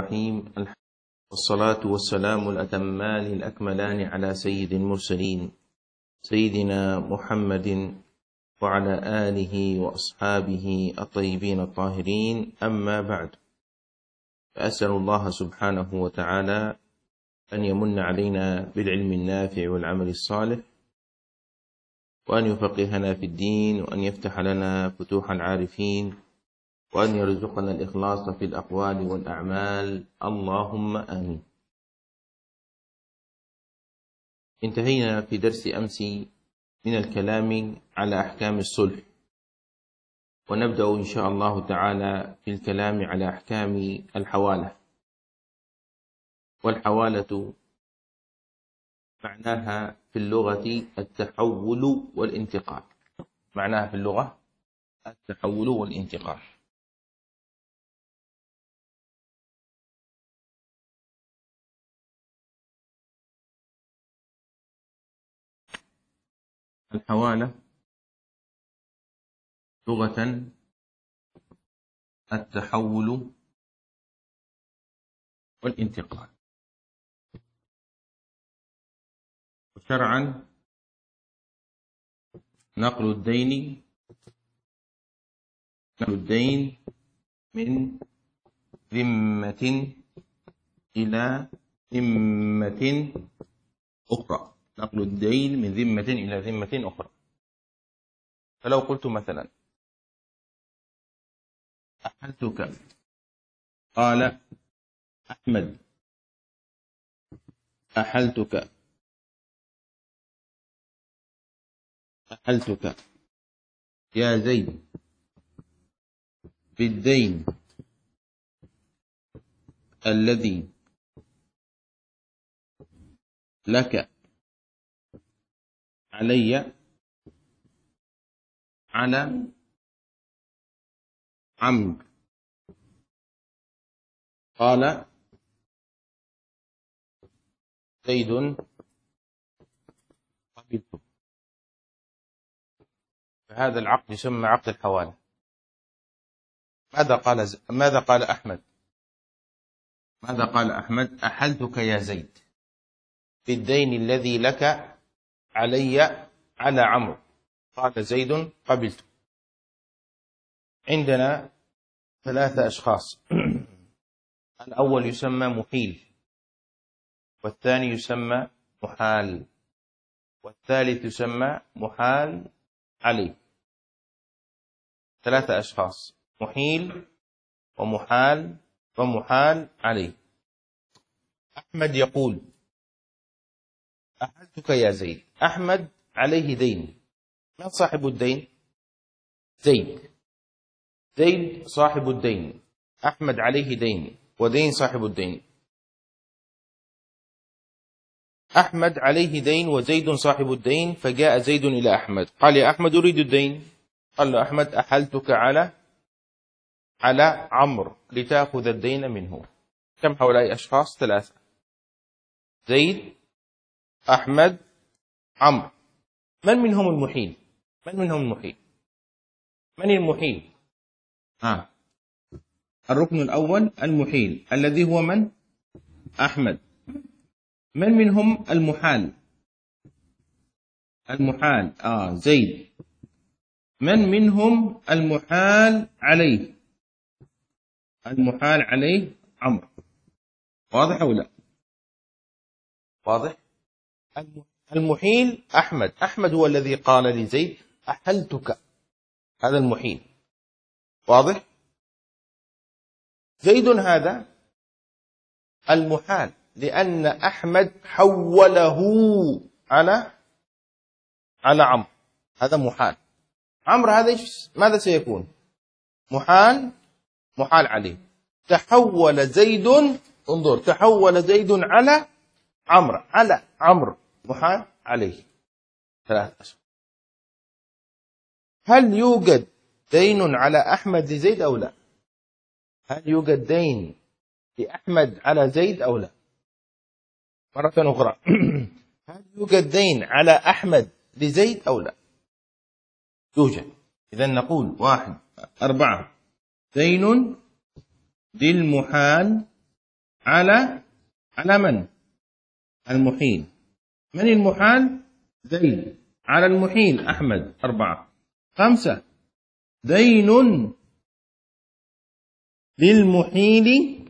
الرحيم. والصلاة والسلام الأتمان الأكملان على سيد المرسلين سيدنا محمد وعلى آله وأصحابه الطيبين الطاهرين، أما بعد، فأسأل الله سبحانه وتعالى أن يمن علينا بالعلم النافع والعمل الصالح، وأن يفقهنا في الدين، وأن يفتح لنا فتوح العارفين، وأن يرزقنا الإخلاص في الأقوال والأعمال، اللهم آمين. انتهينا في درس أمس من الكلام على أحكام الصلح، ونبدأ إن شاء الله تعالى في الكلام على أحكام الحوالة. والحوالة معناها في اللغة التحول والانتقال، معناها في اللغة التحول والانتقال. الحوالة لغة التحول والانتقال، وشرعا نقل الدين من ذمة إلى ذمة أخرى، نقل الدين من ذمة إلى ذمة أخرى. فلو قلت مثلا أحلتك، قال أحمد أحلتك يا زيد بالدين الذي لك علي على عمرو. قال زيد قبلته. فهذا العقد يسمى عقد الحوالة. ماذا قال أحمد؟ أحلتك يا زيد بالدين الذي لك علي على عمرو. قال زيد قبلته. عندنا 3 أشخاص. الأول يسمى محيل، والثاني يسمى محال، والثالث يسمى محال عليه. 3 أشخاص: محيل ومحال ومحال عليه. أحمد يقول أحلتك يا زيد. أحمد عليه دين. من صاحب الدين؟ زيد صاحب الدين. أحمد عليه دين، ودين صاحب الدين. أحمد عليه دين وزيد صاحب الدين. فجاء زيد إلى أحمد قال يا أحمد أريد الدين. قال له أحمد أحلتك على عمرو لتأخذ الدين منه. كم هؤلاء أشخاص؟ 3: زيد، أحمد، عمرو. من منهم المحيل؟ من المحيل؟ الركن الأول المحيل، الذي هو من؟ أحمد. من منهم المحال؟ زيد. من منهم المحال عليه؟ عمرو. واضح أو لا؟ واضح. المحيل أحمد هو الذي قال لزيد أحلتك، هذا المحيل. واضح. زيد هذا المحال، لأن أحمد حوله على عمرو، هذا محال. عمرو هذا ماذا سيكون؟ محال عليه. تحول زيد، انظر، تحول زيد على عمرو محال عليه. 3 أشخاص. هل يوجد دين على أحمد لزيد أو لا؟ هل يوجد دين لأحمد على زيد أو لا؟ مرة أخرى. هل يوجد دين على أحمد لزيد أو لا؟ يوجد. إذن نقول 1 4 دين للمحال على من؟ المحيل. من المحال؟ زيد. على المحيل أحمد. 4. 5. دين للمحيل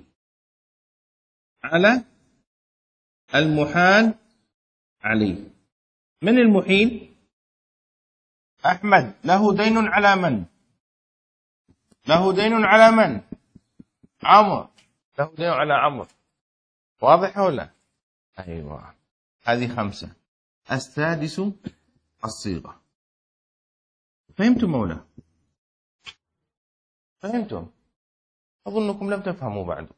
على المحال عليه. من المحيل؟ أحمد له دين على من؟ له دين على من؟ عمر. له دين على عمر. واضح ولا؟ أيوة. هذه 5. السادس الصيغة. فهمتم مولا؟ فهمتم؟ أظنكم لم تفهموا بعد.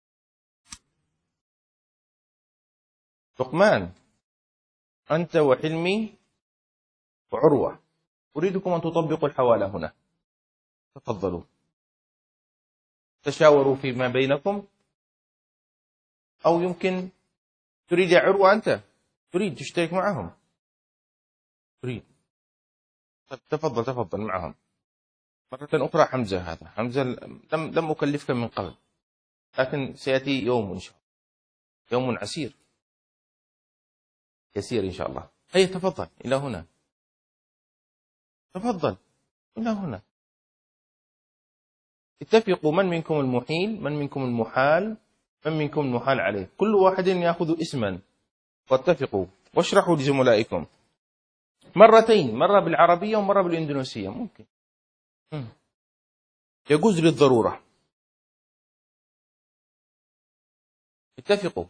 لقمان، أنت وحلمي وعروة، أريدكم أن تطبقوا الحوالة هنا. تفضلوا تشاوروا فيما بينكم، أو يمكن تريد يا عروة أنت تريد تشترك معهم؟ تريد؟ تفضل معهم. مرة أخرى حمزة، هذا حمزة لم أكلفك من قبل، لكن سيأتي يوم إن شاء الله، يوم عسير يسير إن شاء الله. هيا تفضل إلى هنا. تفضل إلى هنا. اتفقوا من منكم المحيل، من منكم المحال، من منكم المحال عليه. كل واحد يأخذ اسما واتفقوا واشرحوا لزملائكم مرتين، مرة بالعربية ومرة بالإندونيسية. ممكن يجوز للضرورة. اتفقوا.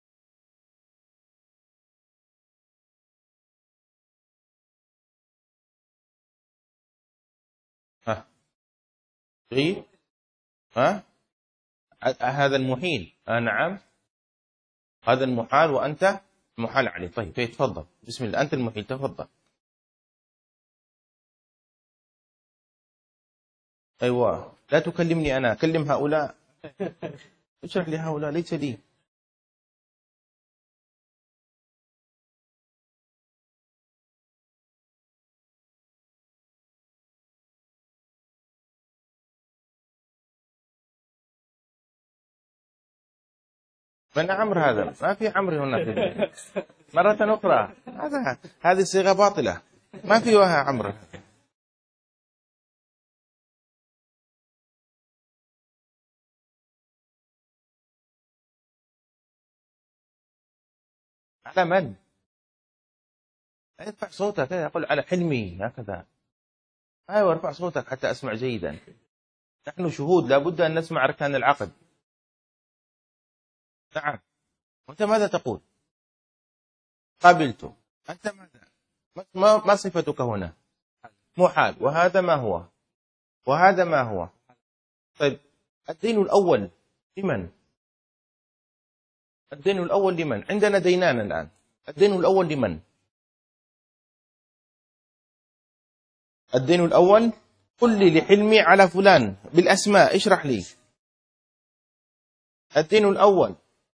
ها غير ها هذا المحيل. نعم هذا المحال وأنت محال عليه. طيب تفضل. بسم الله. أنت المحيل. تفضل. أيوة. لا تكلمني أنا، كلم هؤلاء. اشرح لهؤلاء، ليس لي. من عمرو هذا؟ ما في عمرو هنا. مرة أخرى، هذه صيغة باطلة، ما في وها عمرو. على من؟ ارفع صوتك. يقول على حلمي هكذا. أيوة ارفع صوتك حتى أسمع جيدا. نحن شهود، لابد أن نسمع أركان العقد. نعم. وأنت ماذا تقول؟ قبلت. أنت ماذا؟ ما صفتك هنا؟ محال. وهذا ما هو؟ وهذا ما هو؟ طيب الدين الأول لمن؟ الدين الأول لمن؟ عندنا دينان الآن. الدين الأول لمن؟ الدين الأول. قل لي لحلمي على فلان بالأسماء، اشرح لي. الدين الأول.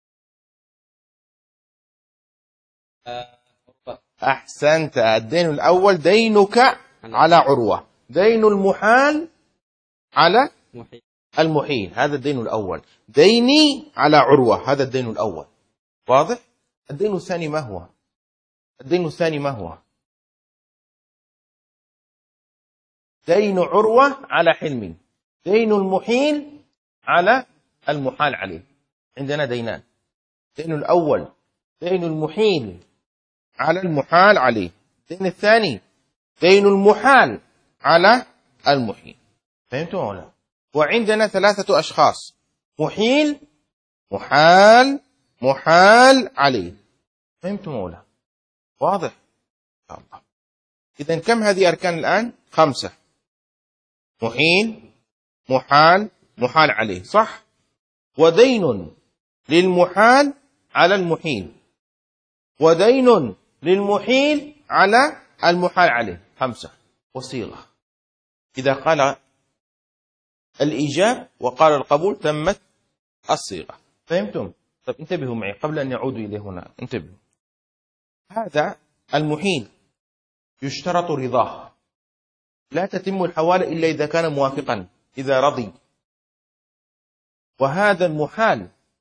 أحسنت. الدين الأول دينك على عروة، دين المحال على المحيل. هذا الدين الأول. ديني على عروة، هذا الدين الأول. واضح؟ الدين الثاني ما هو؟ الدين الثاني ما هو؟ دين عروة على حلمي، دين المحيل على المحال عليه. عندنا دينان. دين الأول دين المحيل على المحال عليه. الدين الثاني دين المحال على المحيل. فهمتم ولا؟ وعندنا 3 أشخاص: محيل، محال، محال عليه. فهمتم ولا؟ واضح إن شاء الله. إذن كم هذه أركان الآن؟ 5: محيل، محال، محال عليه، صح؟ ودين للمحال على المحيل، ودين للمحيل على المحال عليه. 5. وصيغة. إذا قال الإيجاب وقال القبول تمت الصيغة. فهمتم؟ طيب انتبهوا معي قبل أن يعودوا إليه هنا. انتبهوا. هذا المحيل يشترط رضاه، لا تتم الحوالة إلا إذا كان موافقا، إذا رضي. وهذا المحال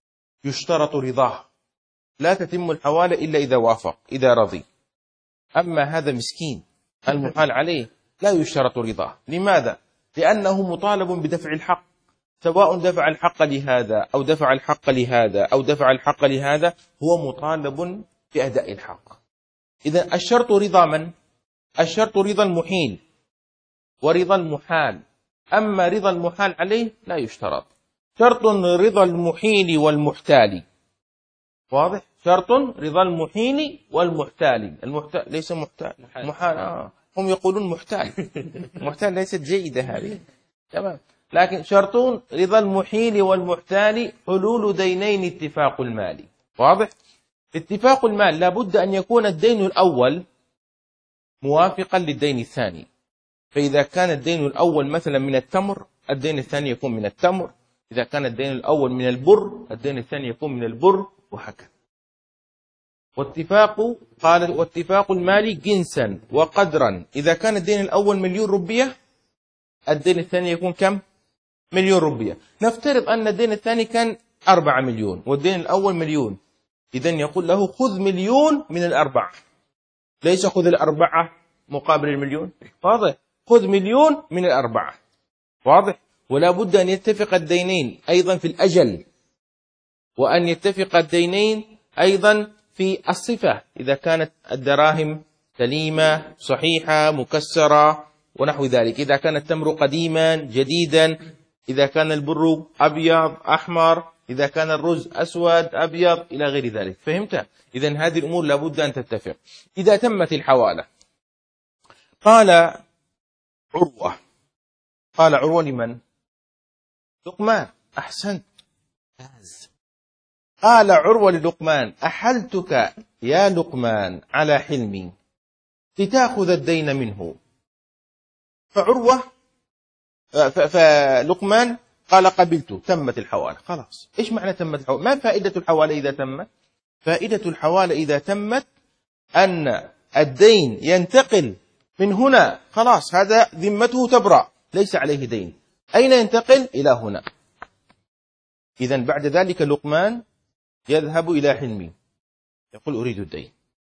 يشترط رضاه، لا تتم الحوالة إلا إذا وافق، إذا رضي. أما هذا مسكين المحال عليه لا يشترط رضاه. لماذا؟ لأنه مطالب بدفع الحق، سواء دفع الحق لهذا أو دفع الحق لهذا أو دفع الحق لهذا، هو مطالب بأداء الحق. إذا الشرط رضا من؟ الشرط رضا المحيل ورضا المحال. أما رضا المحال عليه لا يشترط. شرط رضا المحيل والمحتال. واضح؟ شرط رضا المحيل والمحتال. المحتال ليس محتال، محال. هم يقولون محتال. محتال ليست جيدة هذه. تمام. لكن شرط رضا المحيل والمحتال حلول دينين اتفاق المال. واضح؟ اتفاق المال لابد أن يكون الدين الأول موافقا للدين الثاني. فإذا كان الدين الأول مثلا من التمر، الدين الثاني يكون من التمر. إذا كان الدين الأول من البر، الدين الثاني يكون من البر، وهكذا. واتفاق المال جنسا وقدرا. إذا كان الدين الأول 1,000,000 روبية، الدين الثاني يكون كم؟ 1,000,000 روبية. نفترض أن الدين الثاني كان 4 مليون والدين الأول 1,000,000. إذن يقول له خذ 1,000,000 من الأربعة، ليس خذ الأربعة مقابل 1,000,000. واضح؟ خذ 1,000,000 من الأربعة. واضح؟ ولا بد أن يتفق الدينين أيضا في الأجل، وأن يتفق الدينين أيضا في الصفة، إذا كانت الدراهم سليمة صحيحة مكسرة ونحو ذلك، إذا كان التمر قديما جديدا، إذا كان البر أبيض أحمر، إذا كان الرز أسود أبيض، إلى غير ذلك. فهمت؟ إذن هذه الأمور لابد أن تتفق. إذا تمت الحوالة، قال عروة لمن؟ لقمان. أحسنت. قال عروة للقمان: أحلتك يا لقمان على حلمي لتأخذ الدين منه. فلقمان قال: قبلت. تمت الحوالة. خلاص. إيش معنى تمت الحوالة؟ ما فائدة الحوالة إذا تمت؟ فائدة الحوالة إذا تمت أن الدين ينتقل من هنا، خلاص هذا ذمته تبرأ، ليس عليه دين. أين ينتقل؟ إلى هنا. إذن بعد ذلك لقمان يذهب إلى حلمي يقول: أريد الدين.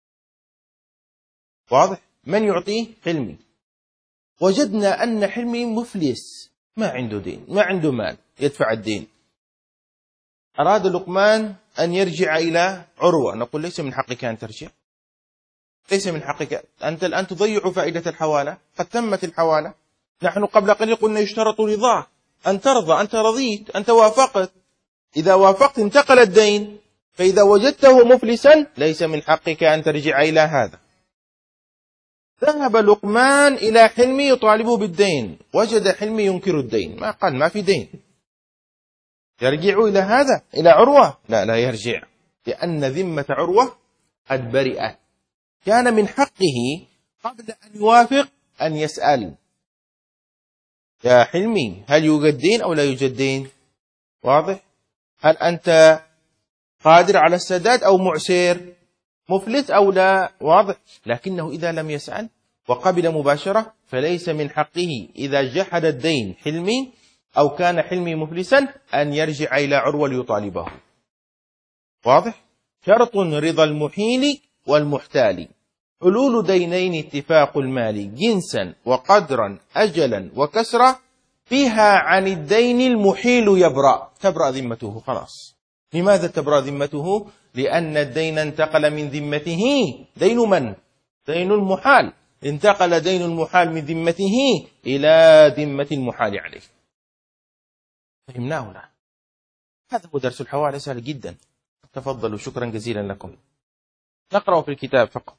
واضح؟ من يعطيه؟ حلمي. وجدنا أن حلمي مفلس، ما عنده دين، ما عنده مال يدفع الدين. أراد لقمان أن يرجع إلى عروة. نقول: ليس من حقك أن ترجع، ليس من حقك، أنت الآن تضيع فائدة الحوالة، قد تمت الحوالة. نحن قبل قليل قلنا يشترط رضاه، أن ترضى، أنت رضيت، أنت وافقت. إذا وافقت انتقل الدين، فإذا وجدته مفلسا ليس من حقك أن ترجع إلى هذا. ذهب لقمان إلى حلمي يطالبه بالدين، وجد حلمي ينكر الدين، ما قال ما في دين. يرجع إلى هذا، إلى عروة؟ لا يرجع، لأن ذمة عروة قد برئت. كان من حقه قبل أن يوافق أن يسأل: يا حلمي هل يوجد دين أو لا يوجد دين؟ واضح؟ هل أنت قادر على السداد أو معسر، مفلس أو لا؟ واضح؟ لكنه إذا لم يسأل وقبل مباشرة فليس من حقه إذا جحد الدين حلمي أو كان حلمي مفلسا أن يرجع إلى عروة ليطالبه. واضح؟ شرط رضا المحيل والمحتال حلول دينين اتفاق المال جنسا وقدرا أجلا وكسرا فيها عن الدين المحيل يبرأ. تبرأ ذمته خلاص. لماذا تبرأ ذمته؟ لأن الدين انتقل من ذمته. دين من؟ دين المحال. انتقل دين المحال من ذمته إلى ذمة المحال عليه. فهمناه لا؟ هذا هو درس الحوالة، سهل جدا. تفضلوا، شكرا جزيلا لكم. نقرأ في الكتاب فقط.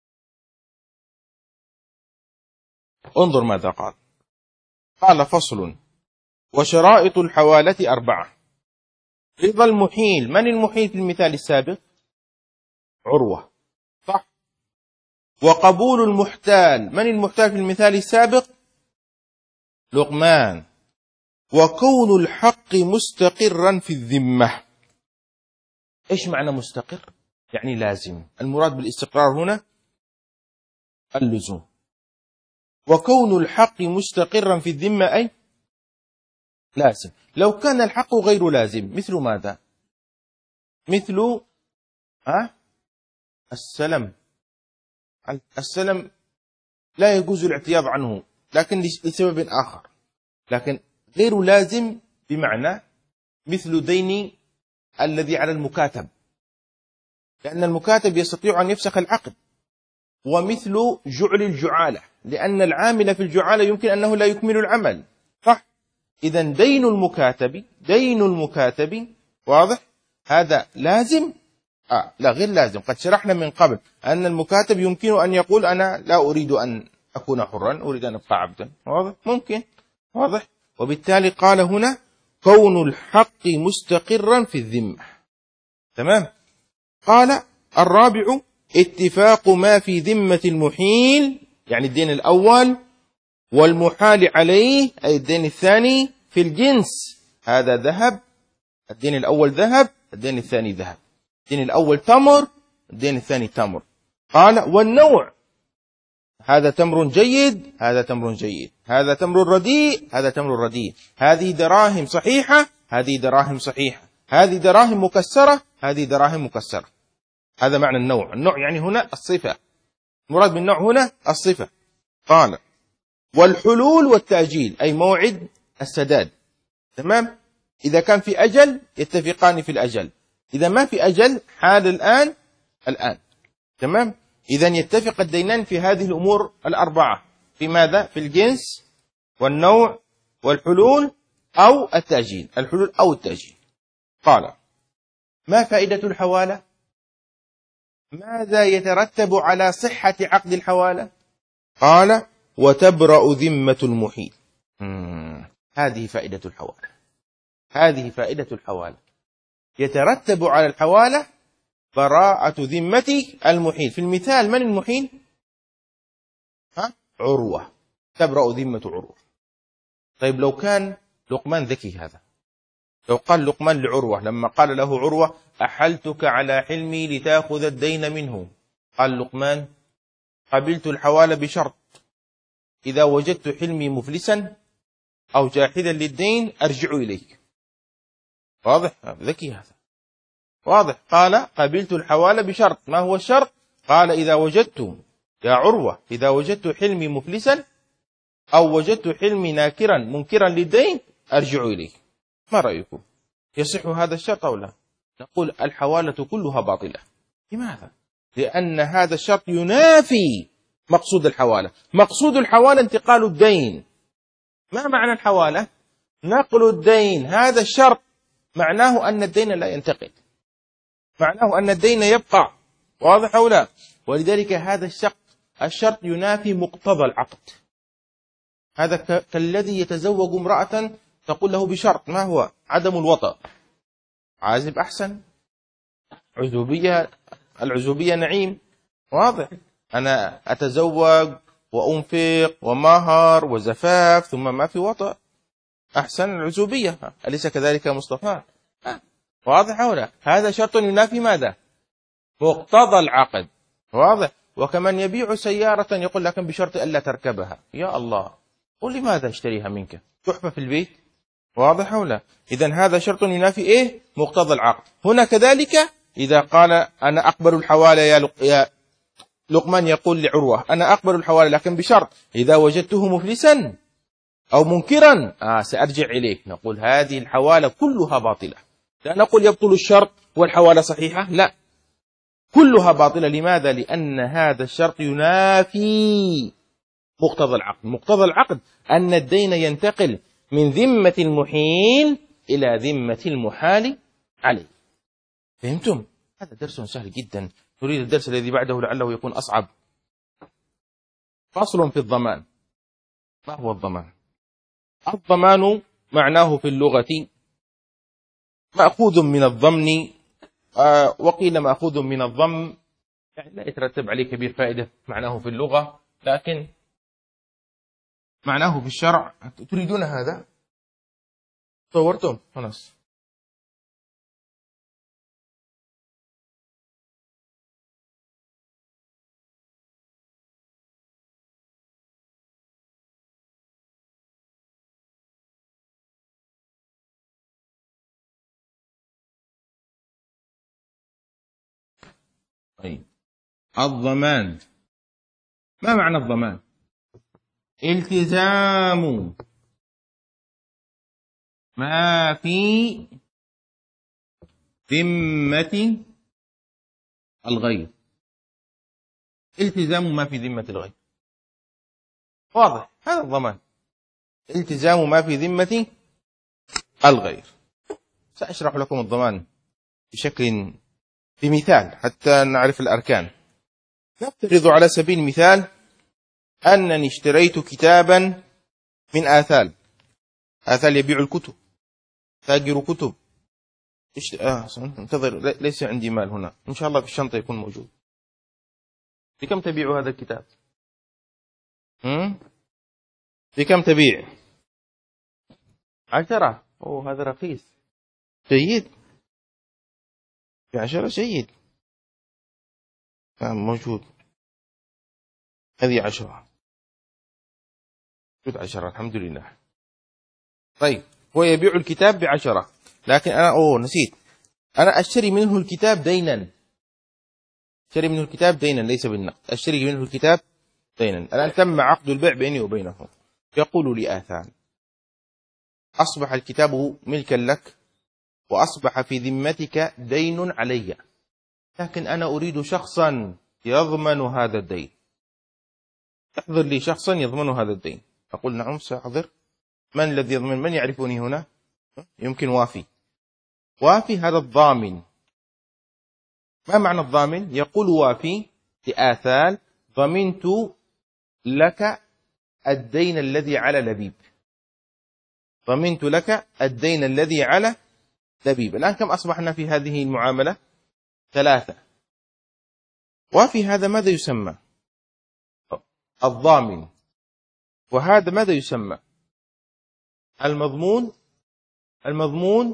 انظر ماذا قال. قال: فصل: وشرائط الحوالة 4. رضا المحيل. من المحيل في المثال السابق؟ عروة، صح؟ وقبول المحتال. من المحتال في المثال السابق؟ لقمان. وكون الحق مستقرا في الذمة. إيش معنى مستقر؟ يعني لازم. المراد بالاستقرار هنا اللزوم. وكون الحق مستقرا في الذمة أي لازم. لو كان الحق غير لازم، مثل ماذا؟ مثل السلم. السلم لا يجوز الاعتياض عنه، لكن لسبب آخر، لكن غير لازم، بمعنى مثل دين الذي على المكاتب، لأن المكاتب يستطيع أن يفسخ العقد، ومثل جعل الجعالة، لأن العامل في الجعالة يمكن أنه لا يكمل العمل، صح؟ إذن دين المكاتب واضح، هذا لازم؟ لا، غير لازم. قد شرحنا من قبل أن المكاتب يمكن أن يقول أنا لا أريد أن أكون حرا، أريد أن أبقى عبدا، واضح؟ ممكن، واضح؟ وبالتالي قال هنا كون الحق مستقرا في الذمة. تمام. قال الرابع اتفاق ما في ذمة المحيل، يعني الدين الأول، والمحال عليه أي الدين الثاني، في الجنس، هذا ذهب، الدين الأول ذهب، الدين الثاني ذهب، الدين الأول تمر، الدين الثاني تمر. قال والنوع، هذا تمر جيد، هذا تمر جيد، هذا تمر رديء، هذا تمر رديء، هذه دراهم صحيحة، هذه دراهم صحيحة، هذه دراهم مكسرة، هذه دراهم مكسرة. هذا معنى النوع. النوع يعني هنا الصفة، المراد بالنوع هنا الصفة. قال والحلول والتأجيل أي موعد السداد. تمام. إذا كان في أجل يتفقان في الأجل، إذا ما في أجل حال الآن. تمام. إذن يتفق الدينان في هذه الأمور الأربعة، في ماذا؟ في الجنس والنوع والحلول أو التأجيل، الحلول أو التأجيل. قال ما فائدة الحوالة؟ ماذا يترتب على صحة عقد الحوالة؟ قال وتبرأ ذمة المحيل. هذه فائدة الحوالة، هذه فائدة الحوالة. يترتب على الحوالة براءة ذمة المحيل. في المثال من المحيل؟ عروة، تبرأ ذمة عروة. طيب لو كان لقمان ذكي، هذا لو قال لقمان لعروة لما قال له عروة أحلتك على حلمي لتأخذ الدين منه، قال لقمان قبلت الحوالة بشرط إذا وجدت حلمي مفلسا أو جاحدا للدين أرجع إليك. واضح؟ ذكي هذا، واضح. قال قبلت الحوالة بشرط، ما هو الشرط؟ قال إذا وجدت يا عروة، إذا وجدت حلمي مفلسا أو وجدت حلمي ناكرا منكرا للدين أرجع إليه. ما رأيكم؟ يصح هذا الشرط أو لا؟ نقول الحوالة كلها باطلة. لماذا؟ لأن هذا الشرط ينافي مقصود الحوالة. مقصود الحوالة انتقال الدين. ما معنى الحوالة؟ نقل الدين. هذا الشرط معناه أن الدين لا ينتقل، معناه أن الدين يبقى. واضح أو لا؟ ولذلك هذا الشرط ينافي مقتضى العقد. هذا كالذي يتزوج امرأة تقول له بشرط، ما هو؟ عدم الوطأ. عازب أحسن، العزوبية نعيم. واضح. أنا أتزوج وأنفق ومهر وزفاف ثم ما في وطأ، أحسن العزوبية، أليس كذلك مصطفى؟ واضح أو لا؟ هذا شرط ينافي ماذا؟ مقتضى العقد. واضح. وكمن يبيع سيارة يقول لكن بشرط ألا تركبها. يا الله، قل لماذا اشتريها منك؟ تحفة في البيت. واضح أو لا؟ إذن هذا شرط ينافي إيه؟ مقتضى العقد. هنا كذلك إذا قال أنا أقبل الحوالة، يا لقمان يقول لعروة أنا أقبل الحوالة لكن بشرط إذا وجدته مفلسا أو منكرا سأرجع إليك. نقول هذه الحوالة كلها باطلة. لا نقول يبطل الشرط والحوالة صحيحة، لا، كلها باطلة. لماذا؟ لأن هذا الشرط ينافي مقتضى العقد. مقتضى العقد أن الدين ينتقل من ذمة المحيل إلى ذمة المحال عليه. فهمتم؟ هذا درس سهل جدا. نريد الدرس الذي بعده لعله يكون أصعب. فصل في الضمان. ما هو الضمان؟ الضمان معناه في اللغة مأخوذ من الضمن، وقيل مأخوذ من الضم، يعني لا يترتب عليه كبير فائدة معناه في اللغة، لكن معناه في الشرع. تريدون هذا؟ صورتم؟ خلاص. طيب الضمان، ما معنى الضمان؟ التزام ما في ذمة الغير. التزام ما في ذمة الغير، واضح، هذا الضمان، التزام ما في ذمة الغير. سأشرح لكم الضمان بمثال حتى نعرف الأركان. نفترض على سبيل المثال أنني اشتريت كتابا من آثال يبيع الكتب، تاجر كتب. انتظر، ليس عندي مال هنا، إن شاء الله في الشنطة يكون موجود. بكم تبيع هذا الكتاب؟ بكم تبيع؟ 10. أوه، هذا رخيص، جيد، ب10 جيد. موجود، هذه 10 الحمد لله. طيب هو يبيع الكتاب ب10، لكن أنا نسيت، أنا أشتري منه الكتاب دينا، أشتري منه الكتاب دينا ليس بالنقد، أشتري منه الكتاب دينا. الآن تم عقد البيع بيني وبينه. يقول لي آثان: أصبح الكتاب ملكا لك، وأصبح في ذمتك دين علي، لكن أنا أريد شخصا يضمن هذا الدين، احضر لي شخصا يضمن هذا الدين. أقول نعم سأحضر. من الذي يضمن؟ من يعرفني هنا؟ يمكن وافي هذا الضامن. ما معنى الضامن؟ يقول وافي لآثال: ضمنت لك الدين الذي على لبيب، ضمنت لك الدين الذي على لبيب. الآن كم أصبحنا في هذه المعاملة؟ 3. وفي هذا ماذا يسمى؟ الضامن. وهذا ماذا يسمى؟ المضمون. المضمون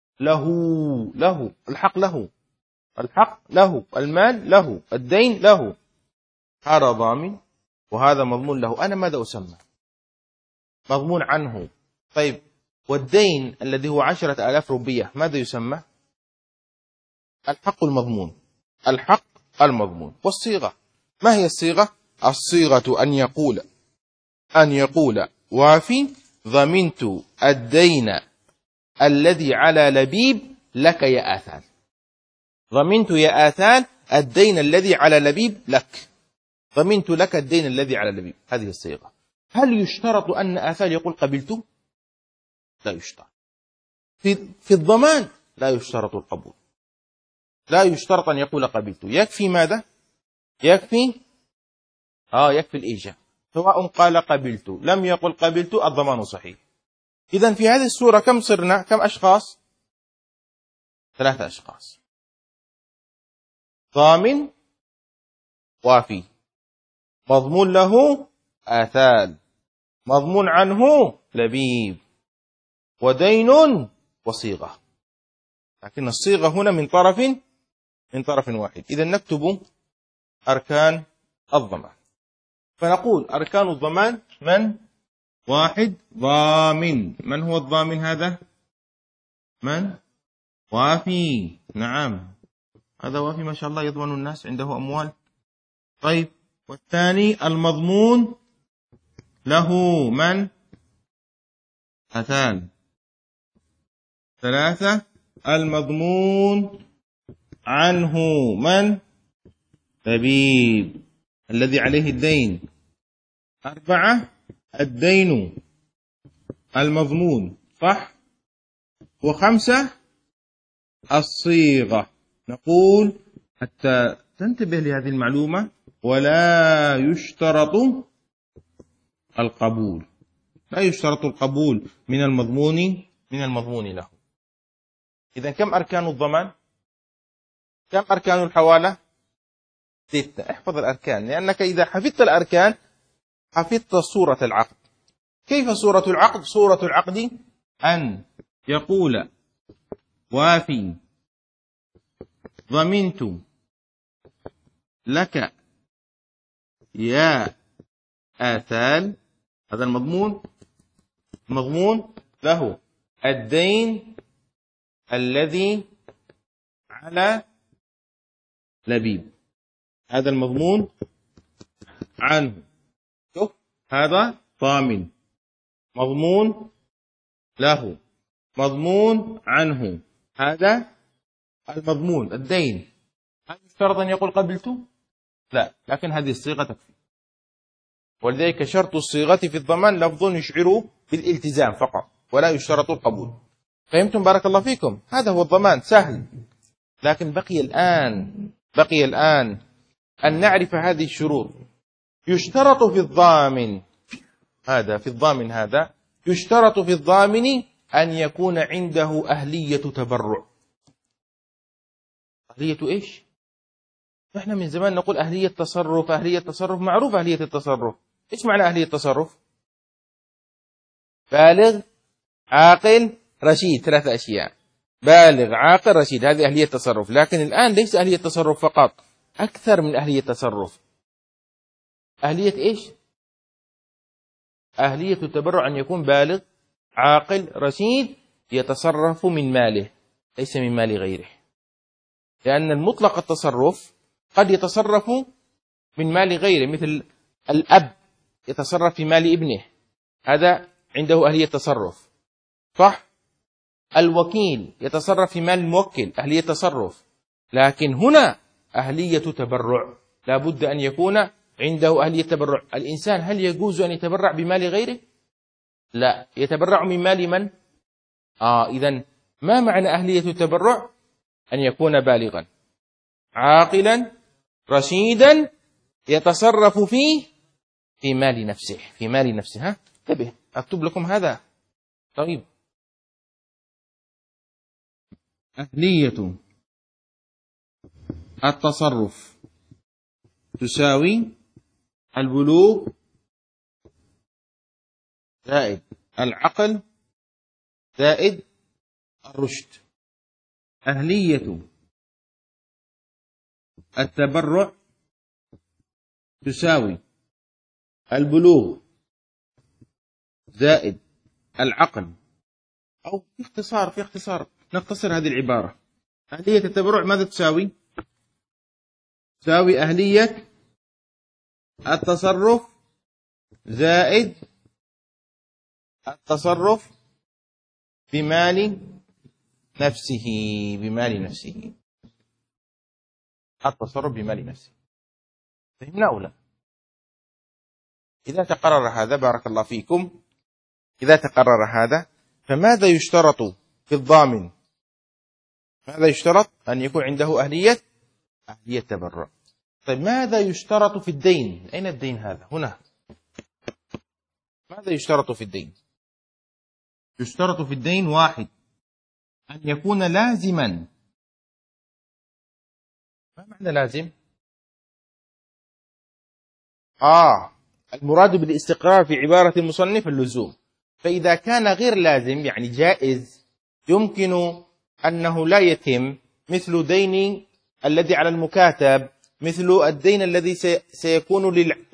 له الحق، له المال، له الدين، له. هذا ضامن وهذا مضمون له. أنا ماذا أسمى؟ مضمون عنه. طيب والدين الذي هو 10,000 روبية ماذا يسمى؟ الحق المضمون، الحق المضمون. والصيغة، ما هي الصيغة؟ الصيغة أن يقول وافي: ضمنت الدين الذي على لبيب لك يا آثان. ضمنت يا آثان الدين الذي على لبيب لك، ضمنت لك الدين الذي على لبيب. هذه الصيغة. هل يشترط أن آثان يقول قبلت؟ لا يشترط. في الضمان لا يشترط القبول، لا يشترط أن يقول قبلت. يكفي ماذا؟ يكفي الإيجاب. سواء قال قبلت لم يقل قبلت، الضمان صحيح. إذن في هذه الصورة كم صرنا؟ كم أشخاص؟ 3 أشخاص: ضامن وافي، مضمون له آثال، مضمون عنه لبيب، ودين وصيغة. لكن الصيغة هنا من طرف واحد. إذن نكتب أركان الضمان، فنقول أركان الضمان: من؟ 1 ضامن. من هو الضامن هذا؟ من؟ وافي. نعم، هذا وافي ما شاء الله، يضمن الناس، عنده أموال. طيب والثاني المضمون له من؟ آثان. 3 المضمون عنه من؟ لبيب الذي عليه الدين. 4 الدين المضمون، صح. 5 الصيغة. نقول حتى تنتبه لهذه المعلومة: ولا يشترط القبول، لا يشترط القبول من المضمون له. إذن كم أركان الضمان؟ كم أركان الحوالة؟ 6. احفظ الأركان، لأنك إذا حفظت الأركان حفظت صورة العقد. كيف صورة العقد؟ صورة العقد أن يقول وافي: ضمنت لك يا آثال، هذا المضمون له الدين الذي على لبيب. هذا المضمون عنه. شوف هذا ضامن، مضمون له، مضمون عنه، هذا المضمون الدين. هل يشترط أن يقول قبلت؟ لا، لكن هذه الصيغة تكفي. ولذلك شرط الصيغة في الضمان لفظ يشعر بالالتزام فقط ولا يشترط القبول. فهمتم؟ بارك الله فيكم. هذا هو الضمان، سهل. لكن بقي الآن أن نعرف هذه الشروط. يشترط في الضامن هذا يشترط في الضامن أن يكون عنده أهلية تبرع. أهلية إيش؟ نحن من زمان نقول أهلية تصرف، أهلية تصرف، معروف أهلية التصرف. إيش معنى أهلية التصرف؟ بالغ، عاقل، رشيد، 3 أشياء. بالغ، عاقل، رشيد، هذه أهلية التصرف. لكن الآن ليس أهلية التصرف فقط، أكثر من أهلية التصرف. أهلية إيش؟ أهلية التبرع، أن يكون بالغ، عاقل، رشيد، يتصرف من ماله ليس من مال غيره. لأن المطلق التصرف قد يتصرف من مال غيره، مثل الأب يتصرف في مال ابنه، هذا عنده أهلية تصرف، صح؟ الوكيل يتصرف في مال الموكل، أهلية تصرف. لكن هنا أهلية تبرع، لا بد أن يكون عنده أهلية تبرع. الإنسان هل يجوز أن يتبرع بمال غيره؟ لا، يتبرع من مال من؟ إذن ما معنى أهلية التبرع؟ أن يكون بالغا، عاقلا، رشيدا، يتصرف في مال نفسه. انتبه، أكتب لكم هذا. طيب، أهلية التصرف تساوي البلوغ زائد العقل زائد الرشد. أهلية التبرع تساوي البلوغ زائد العقل، أو في اختصار نختصر هذه العبارة. أهلية التبرع ماذا تساوي؟ تساوي أهلية التصرف زائد التصرف بمال نفسه. التصرف بمال نفسه. فهمنا أو لا؟ إذا تقرر هذا، بارك الله فيكم، إذا تقرر هذا، فماذا يشترط في الضامن؟ ماذا يشترط؟ أن يكون عنده أهلية تبرع. طيب، ماذا يشترط في الدين؟ أين الدين هذا؟ هنا. ماذا يشترط في الدين؟ يشترط في الدين 1، أن يكون لازما. ما معنى لازم؟ المراد بالاستقرار في عبارة المصنف اللزوم. فإذا كان غير لازم، يعني جائز، يمكن أنه لا يتم، مثل دين الذي على المكاتب، مثل الدين الذي سيكون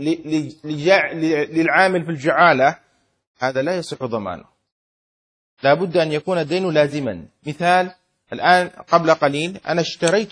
للعامل في الجعالة، هذا لا يصح ضمانه. لا بد أن يكون الدين لازما. مثال، الآن قبل قليل أنا اشتريت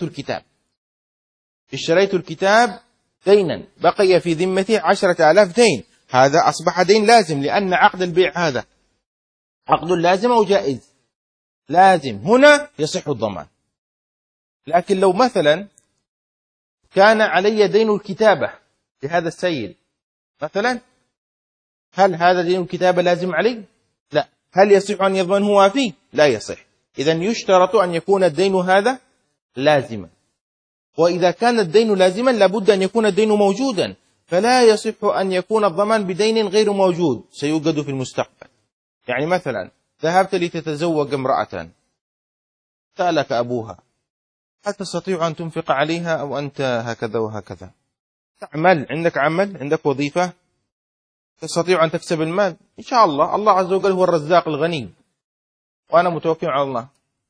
الكتاب دينا، بقي في ذمتي 10,000 دين، هذا أصبح دين لازم، لأن عقد البيع هذا عقد لازم أو جائز؟ لازم، هنا يصح الضمان. لكن لو مثلا كان علي دين الكتابة لهذا السيد مثلا، هل هذا دين الكتابة لازم علي؟ لا. هل يصح أن يضمن هو فيه؟ لا يصح. إذن يشترط أن يكون الدين هذا لازما. وإذا كان الدين لازما لابد أن يكون الدين موجودا، فلا يصح أن يكون الضمان بدين غير موجود سيوجد في المستقبل. يعني مثلا ذهبت لتتزوج امرأة، سألك أبوها: هل تستطيع أن تنفق عليها أو أنت هكذا وهكذا؟ تعمل، عندك وظيفة، تستطيع أن تكسب المال إن شاء الله. الله عز وجل هو الرزاق الغني وأنا متوكل على الله.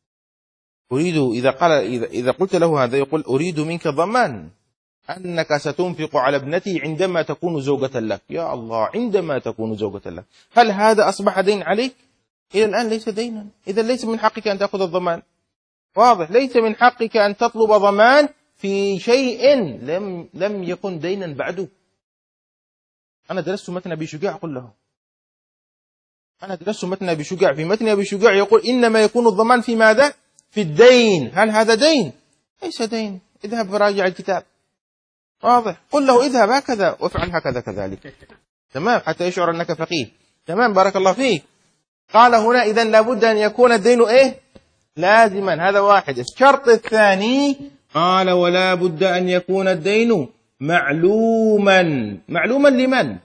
إذا قلت له هذا، يقول: أريد منك ضمان أنك ستنفق على ابنتي عندما تكون زوجة لك. يا الله، عندما تكون زوجة لك. هل هذا أصبح دين عليك؟ إلى الآن ليس دينا. إذا ليس من حقك أن تأخذ الضمان. واضح، ليس من حقك أن تطلب ضمان في شيء لم يكن دينا بعده. أنا درست متن أبي شجاع، قل له أنا درست متن أبي شجاع، في متن أبي شجاع يقول إنما يكون الضمان في ماذا؟ في الدين. هل هذا دين؟ ليس دين. اذهب فراجع الكتاب، واضح. قل له اذهب هكذا وافعل هكذا كذلك، تمام، حتى يشعر أنك فقيه. تمام، بارك الله فيك. قال هنا إذن لابد أن يكون الدين إيه؟ لازما. هذا واحد. الشرط الثاني قال ولا بد أن يكون الدين معلوما. معلوما لمن؟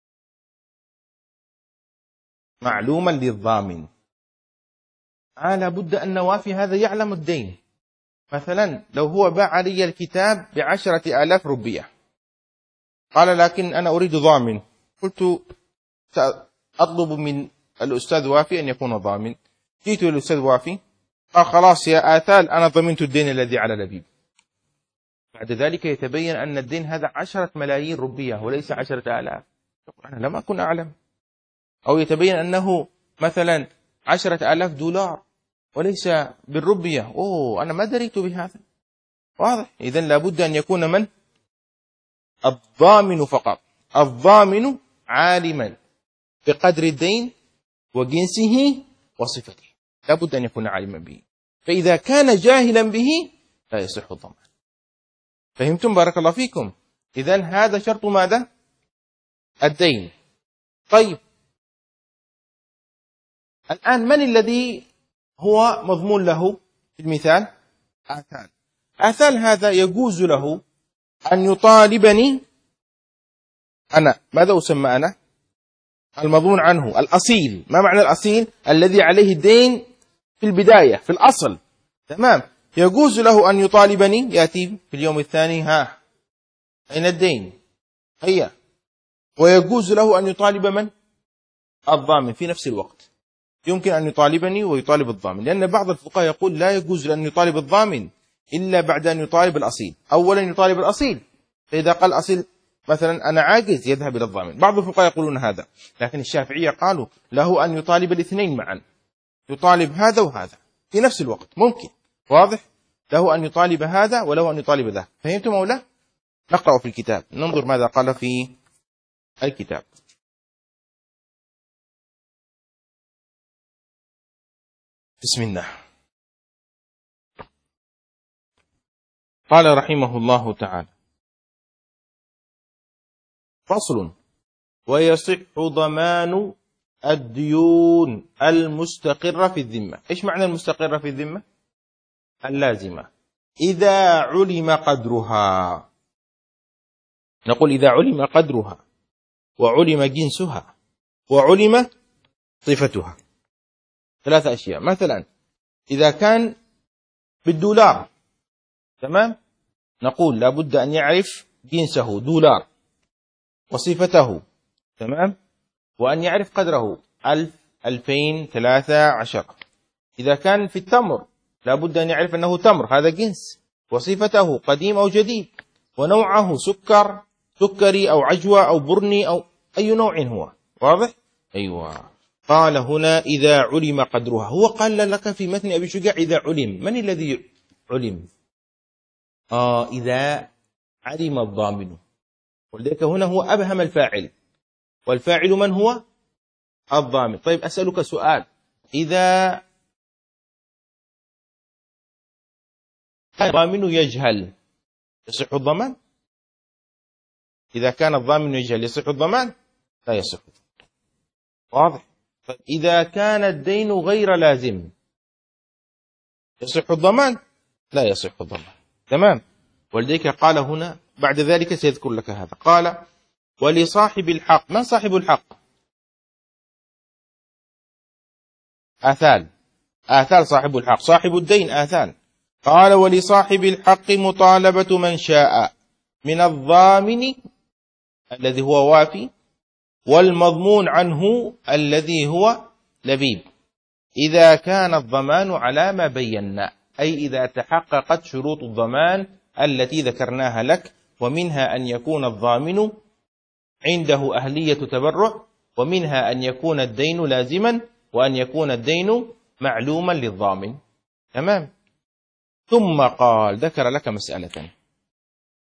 معلوما للضامن. لا بد أن وافي هذا يعلم الدين. مثلا لو هو باع لي الكتاب ب10,000 روبية، قال لكن أنا أريد ضامن، قلت سأطلب من الأستاذ وافي أن يكون ضامن. جئت للأستاذ وافي، قال خلاص يا آثال أنا ضمنت الدين الذي على لبيب. بعد ذلك يتبين أن الدين هذا 10 ملايين روبية وليس 10,000. أنا لم أكن أعلم. أو يتبين أنه مثلا 10,000 دولار وليس بالروبية. أنا ما دريت بهذا، واضح. إذن لابد أن يكون من؟ الضامن فقط. الضامن عالما بقدر الدين وجنسه وصفته، لابد أن يكون عالما به. فإذا كان جاهلا به لا يصح الضمان. فهمتم؟ بارك الله فيكم. إذن هذا شرط ماذا؟ الدين. طيب الآن من الذي هو مضمون له في المثال؟ آثال. آثال هذا يجوز له أن يطالبني أنا. ماذا أسمى أنا؟ المضمون عنه، الأصيل. ما معنى الأصيل؟ الذي عليه الدين في البداية، في الأصل، تمام. يجوز له أن يطالبني، يأتي في اليوم الثاني، أين الدين؟ هيا. ويجوز له أن يطالب من؟ الضامن في نفس الوقت. يمكن أن يطالبني ويطالب الضامن، لأن بعض الفقهاء يقول لا يجوز أن يطالب الضامن إلا بعد أن يطالب الأصيل. أولا يطالب الأصيل، فإذا قال الأصيل مثلا أنا عاجز يذهب إلى الضامن. بعض الفقهاء يقولون هذا، لكن الشافعية قالوا له أن يطالب الاثنين معا، يطالب هذا وهذا في نفس الوقت، ممكن، واضح. له أن يطالب هذا وله أن يطالب ذا. فهمتم أو لا؟ نقرأ في الكتاب، ننظر ماذا قال في الكتاب. بسم الله. قال رحمه الله تعالى: فصل: ويصح ضمان الديون المستقرة في الذمة. إيش معنى المستقرة في الذمة؟ اللازمة. إذا علم قدرها، نقول إذا علم قدرها وعلم جنسها وعلم صفتها. 3 أشياء. مثلا إذا كان بالدولار، تمام، نقول لابد أن يعرف جنسه دولار وصفته، تمام، وأن يعرف قدره 1000 2000 13. إذا كان في التمر لابد أن يعرف أنه تمر، هذا جنس، وصفته قديم أو جديد، ونوعه سكري أو عجوة أو برني أو أي نوع هو، واضح؟ أيوة. قال هنا إذا علم قدرها. هو قال لك في متن أبي شجاع إذا علم. من الذي علم؟ إذا علم الضامن. ولذلك هنا هو أبهم الفاعل، والفاعل من هو؟ الضامن. طيب أسألك سؤال: إذا كان الضامن يجهل يصح الضمان؟ إذا كان الضامن يجهل يصح الضمان؟ لا يصح. واضح؟ طيب إذا كان الدين غير لازم يصح الضمان؟ لا يصح الضمان، تمام. ولذلك قال هنا بعد ذلك سيذكر لك هذا. قال: ولصاحب الحق. ما صاحب الحق؟ آثال صاحب الحق، صاحب الدين آثال. قال: ولصاحب الحق مطالبة من شاء من الضامن الذي هو وافي والمضمون عنه الذي هو لبيب، إذا كان الضمان على ما بينا، أي إذا تحققت شروط الضمان التي ذكرناها لك، ومنها أن يكون الضامن عنده أهلية تبرع، ومنها أن يكون الدين لازما، وأن يكون الدين معلوما للضامن، تمام. ثم قال، ذكر لك مسألة: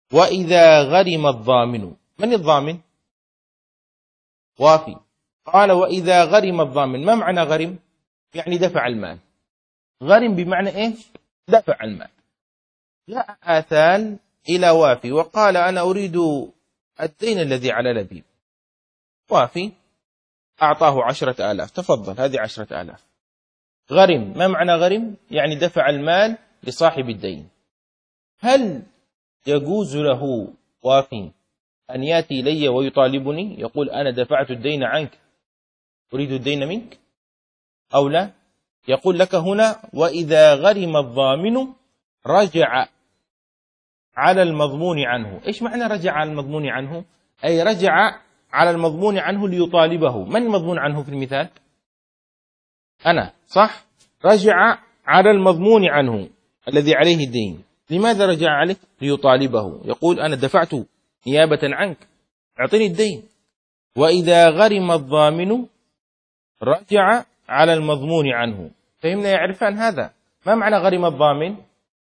وإذا غرم الضامن. من الضامن؟ وافي. قال وإذا غرم الضامن. ما معنى غرم؟ يعني دفع المال. غرم بمعنى إيه؟ دفع المال. جاء آثال إلى وافي وقال أنا أريد الدين الذي على لبيب. وافي أعطاه 10,000. تفضل هذه 10,000. غرم. ما معنى غرم؟ يعني دفع المال لصاحب الدين. هل يجوز له وافي أن يأتي إلي ويطالبني يقول أنا دفعت الدين عنك أريد الدين منك أو لا؟ يقول لك هنا وإذا غرم الضامن رجع على المضمون عنه. إيش معنى رجع على المضمون عنه؟ أي رجع على المضمون عنه ليطالبه. من المضمون عنه في المثال؟ أنا، صح؟ رجع على المضمون عنه الذي عليه الدين. لماذا رجع عليه؟ ليطالبه. يقول أنا دفعت نيابة عنك أعطني الدين. وإذا غرم الضامن رجع على المضمون عنه. فهمنا يا عرفان هذا؟ ما معنى غرم الضامن؟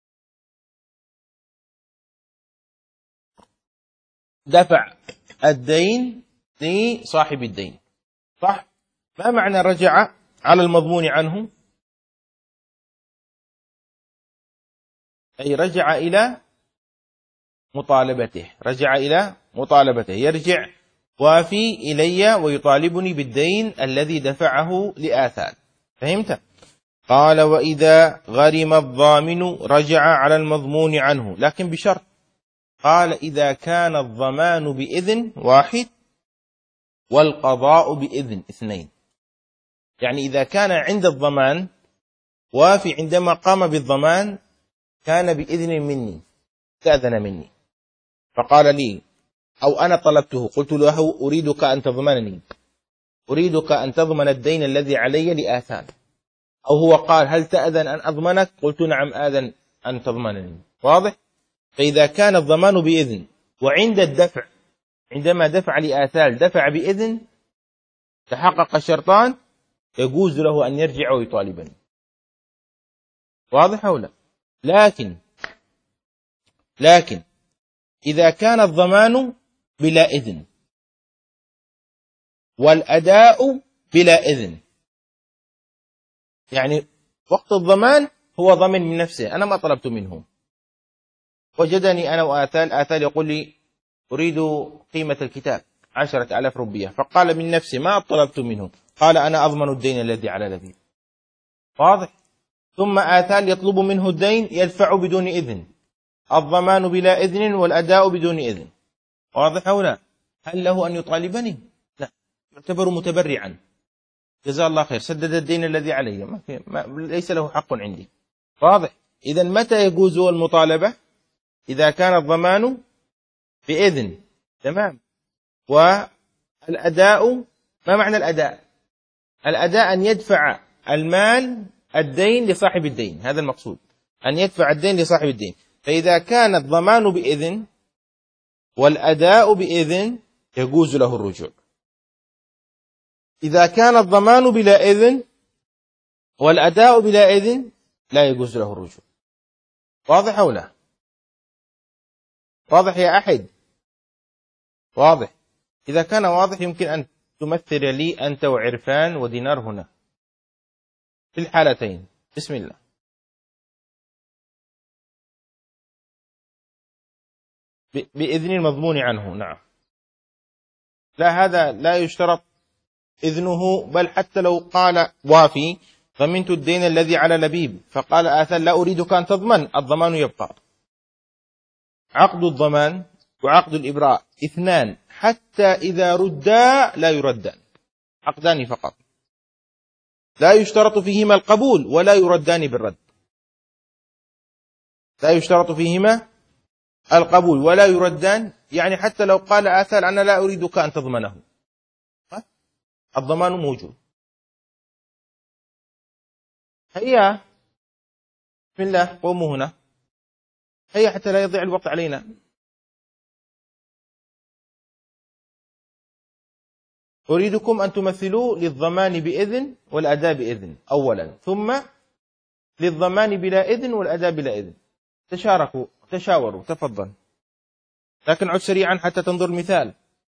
دفع الدين لصاحب الدين، صح؟ ما معنى رجع على المضمون عنه؟ أي رجع إلى مطالبته. رجع إلى مطالبته، يرجع وافي إلي ويطالبني بالدين الذي دفعه لآثال. فهمت؟ قال وإذا غرم الضامن رجع على المضمون عنه، لكن بشرط. قال إذا كان الضمان بإذن واحد والقضاء بإذن اثنين. يعني إذا كان عند الضمان وافي عندما قام بالضمان كان بإذن مني، استأذن مني فقال لي أو أنا طلبته قلت له أريدك أن تضمنني، أريدك أن تضمن الدين الذي علي لآثام. أو هو قال هل تأذن أن أضمنك؟ قلت نعم آذن أن تضمنني. واضح؟ فإذا كان الضمان بإذن وعند الدفع عندما دفع لآثال دفع بإذن تحقق الشرطان يجوز له أن يرجع ويطالبني. واضح أو لا؟ لكن إذا كان الضمان بلا إذن والأداء بلا إذن، يعني وقت الضمان هو ضمن من نفسه، أنا ما طلبت منه، وجدني أنا وآثال يقول لي أريد قيمة الكتاب 10,000 روبية، فقال من نفسه ما طلبت منه، قال أنا أضمن الدين الذي على لبيب. واضح؟ ثم آثال يطلب منه الدين يدفع بدون إذن، الضمان بلا إذن والأداء بدون إذن. واضح أو لا؟ هل له أن يطالبني؟ لا، يعتبر متبرعا، جزاه الله خير، سدد الدين الذي عليه، ليس له حق عندي. واضح؟ إذا متى يجوز المطالبة؟ إذا كان الضمان بإذن، تمام. والأداء، ما معنى الأداء؟ الأداء أن يدفع المال الدين لصاحب الدين، هذا المقصود، أن يدفع الدين لصاحب الدين. فإذا كان الضمان بإذن والأداء بإذن يجوز له الرجوع. إذا كان الضمان بلا إذن والأداء بلا إذن لا يجوز له الرجوع. واضح أو لا؟ واضح يا أحد؟ واضح. إذا كان واضح يمكن أن تمثل لي أنت وعرفان ودينار هنا في الحالتين. بسم الله. بإذن المضمون عنه، نعم. لا، هذا لا يشترط إذنه، بل حتى لو قال وافي ضمنت الدين الذي على لبيب، فقال آثال لا أريدك أن تضمن، الضمان يبقى. عقد الضمان وعقد الإبراء اثنان، حتى إذا ردا لا يردان، عقدان فقط، لا يشترط فيهما القبول ولا يردان بالرد. لا يشترط فيهما القبول ولا يردان، يعني حتى لو قال آثال أنا لا أريدك أن تضمنه، الضمان موجود. هيا بسم الله، قوموا هنا، هيا حتى لا يضيع الوقت علينا. أريدكم أن تمثلوا للضمان بإذن والأداء بإذن أولا، ثم للضمان بلا إذن والأداء بلا إذن. تشاركوا، تشاوروا، تفضل. لكن عد سريعا حتى تنظر المثال.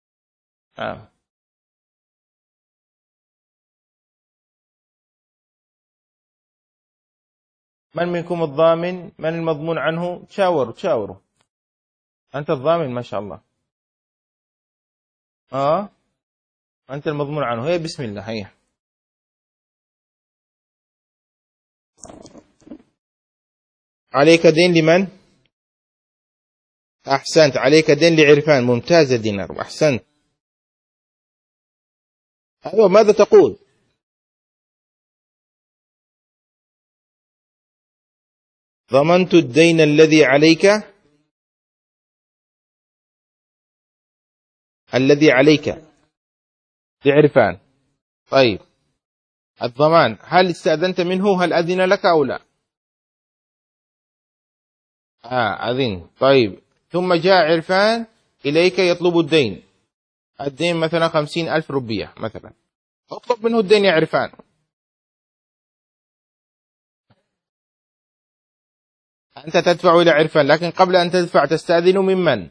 من منكم الضامن؟ من المضمون عنه؟ تشاوروا. أنت الضامن ما شاء الله. أنت المضمون عنه. هي بسم الله. هي عليك دين لمن؟ أحسنت. عليك دين لعرفان. ممتاز دينار. أحسنت. أيوة، ماذا تقول؟ ضمنت الدين الذي عليك لعرفان. طيب، الضمان هل استأذنت منه؟ هل أذن لك أو لا؟ أذن. طيب، ثم جاء عرفان إليك يطلب الدين مثلا 50,000 روبية مثلا. اطلب منه الدين يا عرفان. أنت تدفع إلى عرفان، لكن قبل أن تدفع تستأذن ممن؟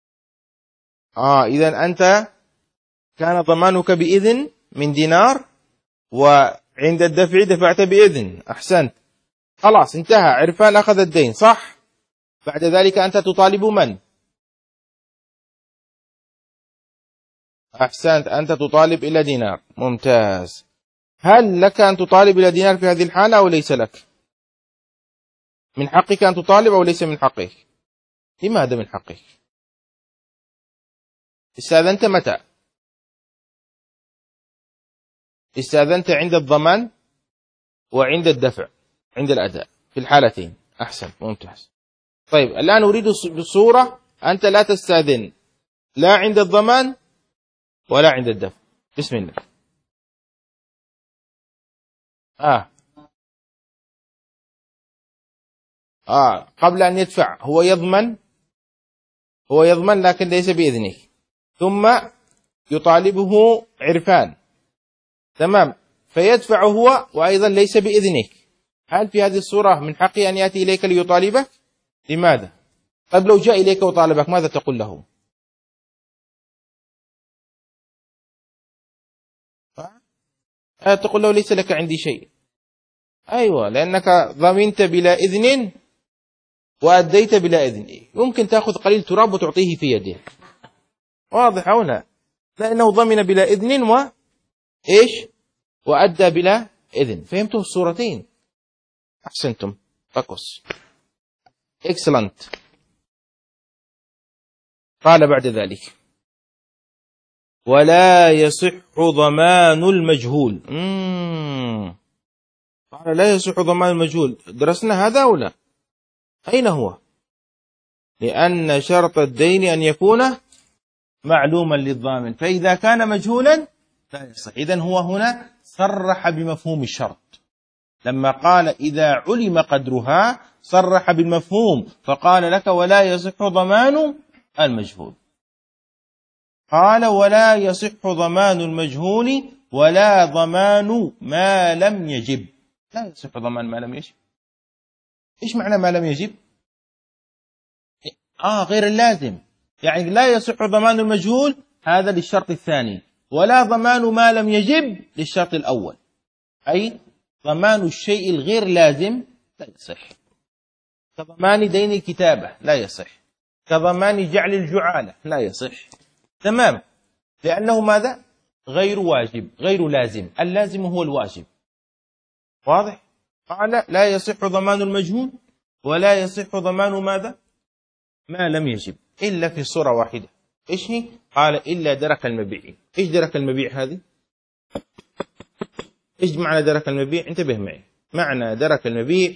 إذا أنت كان ضمانك بإذن من دينار، وعند الدفع دفعت بإذن. أحسنت. خلاص انتهى. عرفان أخذ الدين، صح؟ بعد ذلك أنت تطالب من؟ أحسنت. أنت تطالب إلى دينار. ممتاز. هل لك أن تطالب إلى دينار في هذه الحالة أو ليس لك؟ من حقك أن تطالب أو ليس من حقك؟ لماذا من حقك؟ استأذنت متى؟ استأذنت عند الضمان وعند الدفع، عند الأداء، في الحالتين. أحسن. ممتاز. طيب، الآن أريد بصورة أنت لا تستأذن لا عند الضمان ولا عند الدفع. بسم الله. قبل أن يدفع هو يضمن لكن ليس بإذنه، ثم يطالبه عرفان، تمام، فيدفع هو وأيضا ليس بإذنك. هل في هذه الصورة من حقه أن يأتي إليك ليطالبك؟ لماذا؟ طيب، لو جاء إليك وطالبك ماذا تقول له؟ تقول له ليس لك عندي شيء. أيوة، لأنك ضمنت بلا إذن وأديت بلا إذن. يمكن تأخذ قليل تراب وتعطيه في يده، واضح أو لا؟ لأنه ضمن بلا إذن وأدى بلا إذن. فهمتم الصورتين؟ أحسنتم. فقس. إكسلنت. قال بعد ذلك: ولا يصح ضمان المجهول. قال لا يصح ضمان المجهول. درسنا هذا أو لا؟ أين هو؟ لأن شرط الدين أن يكون معلوما للضامن، فإذا كان مجهولا لا يصح. إذن هو هنا صرح بمفهوم الشرط، لما قال إذا علم قدرها صرح بالمفهوم، فقال لك ولا يصح ضمان المجهول. قال ولا يصح ضمان المجهول ولا ضمان ما لم يجب. لا يصح ضمان ما لم يجب. إيش معنى ما لم يجب؟ غير اللازم. يعني لا يصح ضمان المجهول، هذا للشرط الثاني، ولا ضمان ما لم يجب للشرط الأول، أي ضمان الشيء الغير لازم لا يصح، كضمان دين الكتابة لا يصح، كضمان جعل الجعالة لا يصح. تمام، لأنه ماذا؟ غير واجب، غير لازم. اللازم هو الواجب. واضح؟ قال لا يصح ضمان المجهول ولا يصح ضمان ماذا؟ ما لم يجب، إلا في صورة واحدة. إيش هي؟ قال إلا درك المبيع. إيش درك المبيع هذه؟ إيش معنى درك المبيع؟ انتبه معي. معنى درك المبيع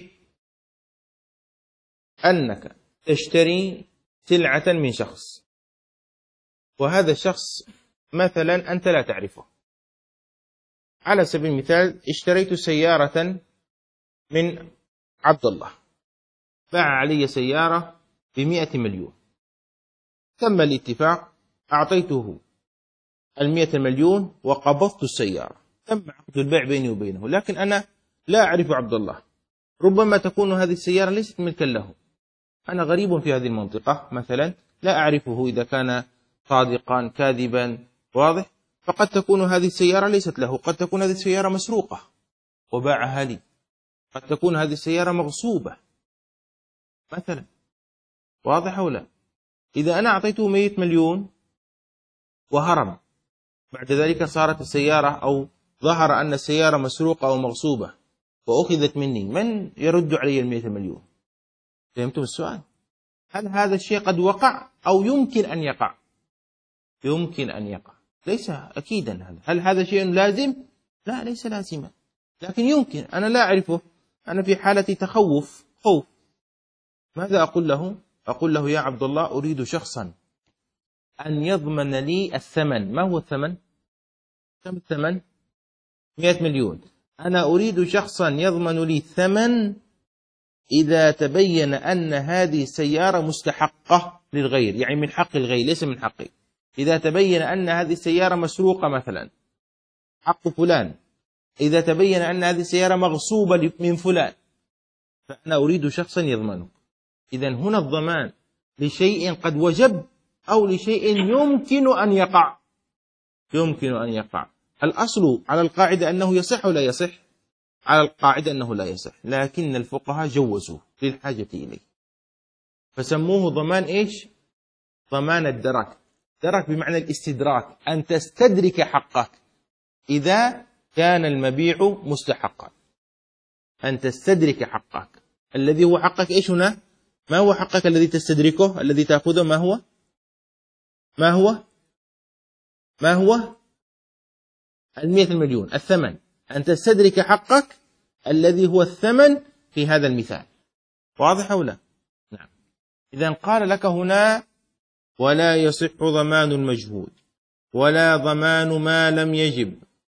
أنك تشتري سلعة من شخص، وهذا الشخص مثلا أنت لا تعرفه. على سبيل المثال اشتريت سيارة من عبد الله، باع علي سيارة ب100 مليون. تم الاتفاق، أعطيته 100 مليون وقبضت السيارة، تم عقد البيع بيني وبينه، لكن أنا لا أعرف عبد الله. ربما تكون هذه السيارة ليست ملكا له، أنا غريب في هذه المنطقة مثلا، لا أعرفه إذا كان صادقا كاذبا، واضح؟ فقد تكون هذه السيارة ليست له، قد تكون هذه السيارة مسروقة وباعها لي، قد تكون هذه السيارة مغصوبة مثلا، واضح أو لا؟ إذا أنا أعطيته 100 مليون وهرب، بعد ذلك صارت السيارة أو ظهر أن السيارة مسروقة أو مغصوبة وأخذت مني، من يرد علي 100 مليون؟ فهمتم السؤال؟ هل هذا الشيء قد وقع أو يمكن أن يقع؟ يمكن أن يقع، ليس أكيدا هذا. هل هذا شيء لازم؟ لا، ليس لازما، لكن يمكن. أنا لا أعرفه، أنا في حالة تخوف، خوف. ماذا أقول له؟ أقول له: يا عبد الله، أريد شخصا أن يضمن لي الثمن. ما هو الثمن؟ كم الثمن؟ 100 مليون. أنا أريد شخصا يضمن لي الثمن إذا تبين أن هذه السيارة مستحقة للغير، يعني من حق الغير ليس من حقي. إذا تبين أن هذه السيارة مسروقة مثلا، حق فلان. إذا تبين أن هذه السيارة مغصوبة من فلان، فأنا أريد شخصا يضمنه. إذن هنا الضمان لشيء قد وجب أو لشيء يمكن أن يقع. يمكن أن يقع. الأصل على القاعدة أنه يصح ولا يصح؟ على القاعدة أنه لا يصح، لكن الفقهاء جوزوه للحاجة إليه، فسموه ضمان إيش؟ ضمان الدرك. درك بمعنى الاستدراك، أن تستدرك حقك إذا كان المبيع مستحقا، أن تستدرك حقك. الذي هو حقك إيش هنا؟ ما هو حقك الذي تستدركه، الذي تأخذه؟ ما هو؟ ما هو؟ ما هو؟ 100 مليون، الثمن. أن تستدرك حقك الذي هو الثمن في هذا المثال، واضح أو لا؟ نعم. إذن قال لك هنا: ولا يصح ضمان المجهول ولا ضمان ما لم يجب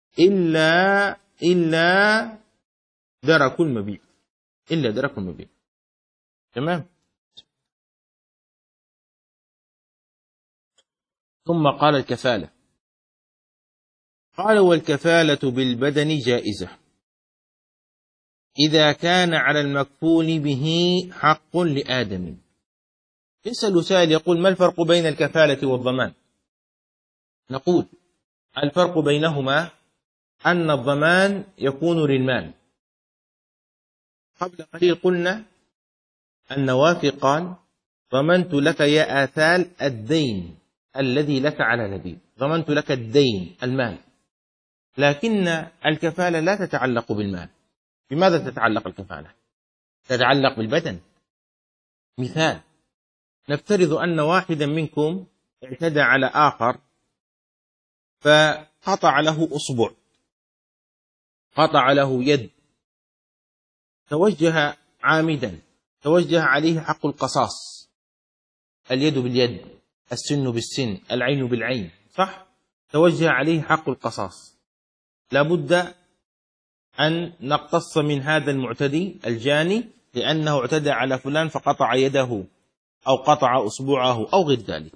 إلا درك المبيع، إلا درك المبيع. تمام. ثم قال الكفالة، قال: والكفالة بالبدن جائزة إذا كان على المكفول به حق لآدم. يسأل سائل يقول: ما الفرق بين الكفالة والضمان؟ نقول: الفرق بينهما أن الضمان يكون للمال. قبل قليل قلنا النوافي قال: ضمنت لك يا آثال الدين الذي لك على لبيب، ضمنت لك الدين، المال. لكن الكفالة لا تتعلق بالمال. بماذا تتعلق الكفالة؟ تتعلق بالبدن. مثال: نفترض أن واحدا منكم اعتدى على آخر فقطع له أصبع، قطع له يد، توجه عامدا، توجه عليه حق القصاص، اليد باليد، السن بالسن، العين بالعين، صح؟ توجه عليه حق القصاص. لابد أن نقتص من هذا المعتدي الجاني لأنه اعتدى على فلان فقطع يده أو قطع أصبعه أو غير ذلك.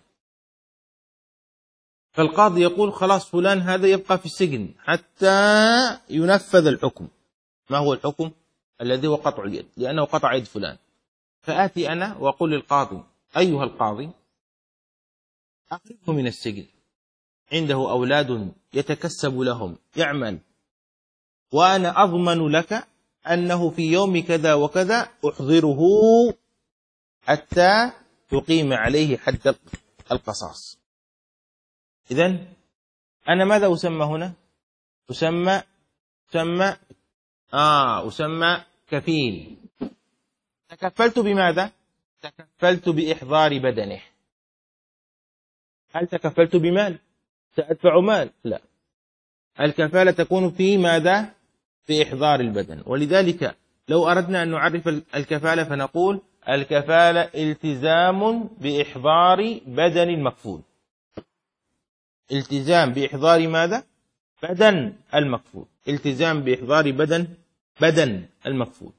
فالقاضي يقول: خلاص فلان هذا يبقى في السجن حتى ينفذ الحكم. ما هو الحكم؟ الذي هو قطع اليد، لأنه قطع يد فلان. فآتي أنا وأقول للقاضي: أيها القاضي، أخرجه من السجن، عنده أولاد يتكسب لهم، يعمل، وأنا أضمن لك أنه في يوم كذا وكذا أحضره حتى تقيم عليه حد القصاص. إذن أنا ماذا أسمى هنا؟ أسمى كفيل. تكفلت بماذا؟ تكفلت بإحضار بدنه. هل تكفلت بمال؟ سأدفع مال؟ لا، الكفالة تكون في ماذا؟ في إحضار البدن. ولذلك لو أردنا أن نعرف الكفالة فنقول: الكفالة التزام بإحضار بدن المكفول. التزام بإحضار ماذا؟ بدن المكفول. التزام بإحضار بدن المكفول.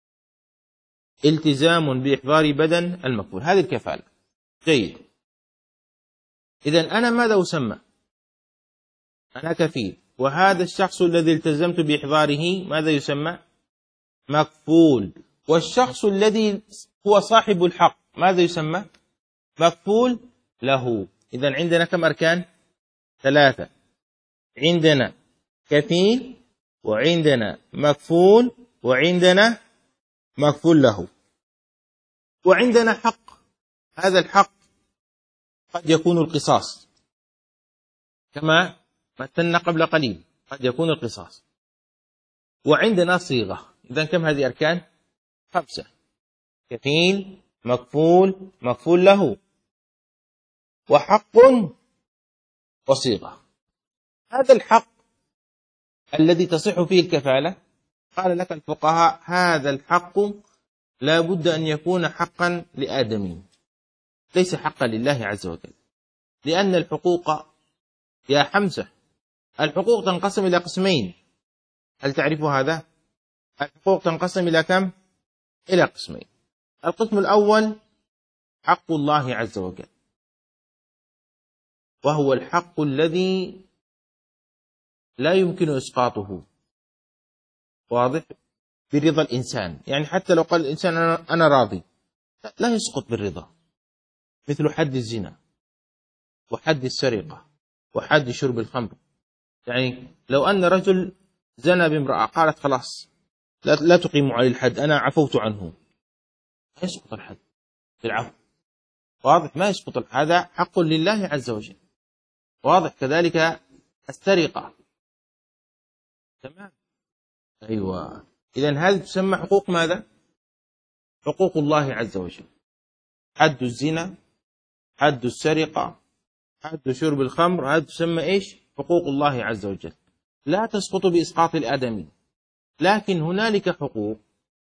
التزام بإحضار بدن المكفول، هذه الكفالة. جيد. إذن أنا ماذا أسمى؟ أنا كفيل، وهذا الشخص الذي التزمت بإحضاره ماذا يسمى؟ مكفول. والشخص الذي هو صاحب الحق ماذا يسمى؟ مكفول له. إذن عندنا كم أركان؟ 3. عندنا كفيل، وعندنا مكفول، وعندنا مكفول له، وعندنا حق. هذا الحق قد يكون القصاص كما مثلنا قبل قليل، قد يكون القصاص. وعندنا صيغة. إذن كم هذه أركان؟ 5: كفيل، مكفول، مكفول له، وحق، وصيغة. هذا الحق الذي تصح فيه الكفالة، قال لك الفقهاء هذا الحق لا بد أن يكون حقا لآدمي، ليس حقا لله عز وجل. لأن الحقوق يا حمزة، الحقوق تنقسم إلى قسمين. هل تعرف هذا؟ الحقوق تنقسم إلى كم؟ إلى قسمين. القسم الأول حق الله عز وجل، وهو الحق الذي لا يمكن إسقاطه، واضح؟ برضا الإنسان. يعني حتى لو قال الإنسان أنا راضي، لا يسقط بالرضا، مثل حد الزنا، وحد السرقة، وحد شرب الخمر. يعني لو أن رجل زنى بامرأة قالت خلاص لا تقيم عليه الحد، أنا عفوت عنه، لا يسقط الحد بالعفو، واضح؟ ما يسقط. هذا حق لله عز وجل، واضح؟ كذلك السرقة، تمام؟ أيوة. إذن هذه تسمى حقوق ماذا؟ حقوق الله عز وجل. حد الزنا، حد السرقة، حد شرب الخمر، هذه تسمى إيش؟ حقوق الله عز وجل، لا تسقط بإسقاط الآدمي. لكن هنالك حقوق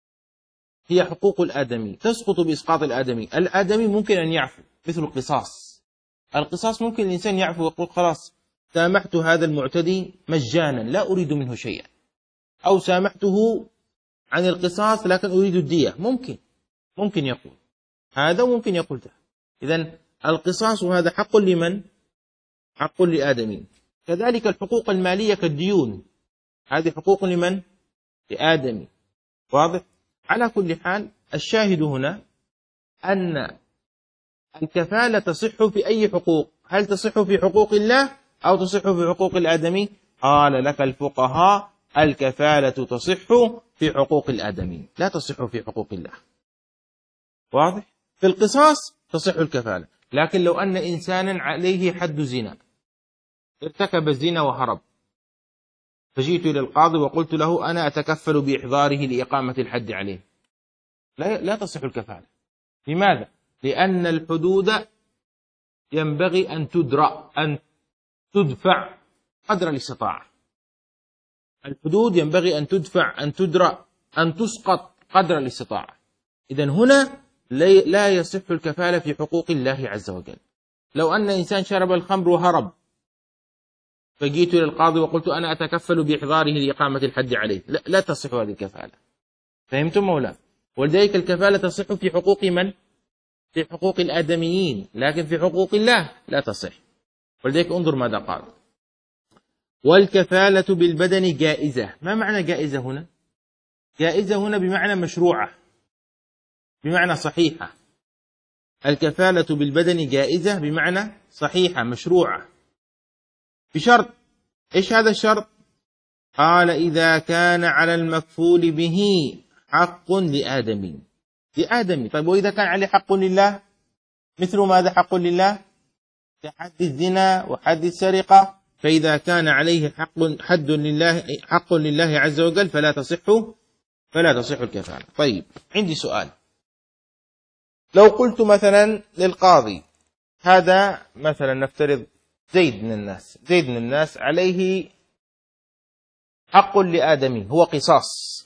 هي حقوق الآدمي تسقط بإسقاط الآدمي. الآدمي ممكن أن يعفو، مثل القصاص. القصاص ممكن الإنسان يعفو ويقول خلاص سامحت هذا المعتدي مجانا لا أريد منه شيئا، أو سامحته عن القصاص لكن أريد الدية. ممكن يقول هذا، وممكن يقول ده. إذن القصاص هذا حق لمن؟ حق لآدمي. كذلك الحقوق المالية كالديون، هذه حقوق لمن؟ لآدمي، واضح؟ على كل حال الشاهد هنا أن الكفالة تصح في أي حقوق؟ هل تصح في حقوق الله أو تصح في حقوق الآدمي؟ قال لك الفقهاء الكفالة تصح في حقوق الآدمي، لا تصح في حقوق الله، واضح؟ في القصاص تصح الكفالة. لكن لو أن إنسانا عليه حد زنا، ارتكب الزنا وهرب، فجئت إلى القاضي وقلت له أنا أتكفل بإحضاره لإقامة الحد عليه، لا تصح الكفالة. لماذا؟ لأن الحدود ينبغي أن تدفع قدر الاستطاعة. الحدود ينبغي أن تدفع، أن تدرأ، أن تسقط قدر الاستطاعة. إذن هنا لا يصح الكفالة في حقوق الله عز وجل. لو أن إنسان شرب الخمر وهرب، فجئت إلى القاضي وقلت أنا أتكفل بإحضاره لإقامة الحد عليه، لا تصح هذه الكفالة. فهمتم مولا؟ ولذلك الكفالة تصح في حقوق من؟ في حقوق الآدميين، لكن في حقوق الله لا تصح. ولذلك انظر ماذا قال: والكفالة بالبدن جائزة. ما معنى جائزة هنا؟ جائزة هنا بمعنى مشروعة، بمعنى صحيحة. الكفالة بالبدن جائزة بمعنى صحيحة مشروعة، بشرط. إيش هذا الشرط؟ قال: إذا كان على المكفول به حق لآدمي. طيب وإذا كان عليه حق لله، مثل ماذا حق لله؟ كحد الزنا وحد السرقة. فإذا كان عليه حق لله عز وجل فلا تصح الكفالة. طيب عندي سؤال. لو قلت مثلا للقاضي هذا مثلا نفترض زيد من الناس عليه حق لآدمي هو قصاص،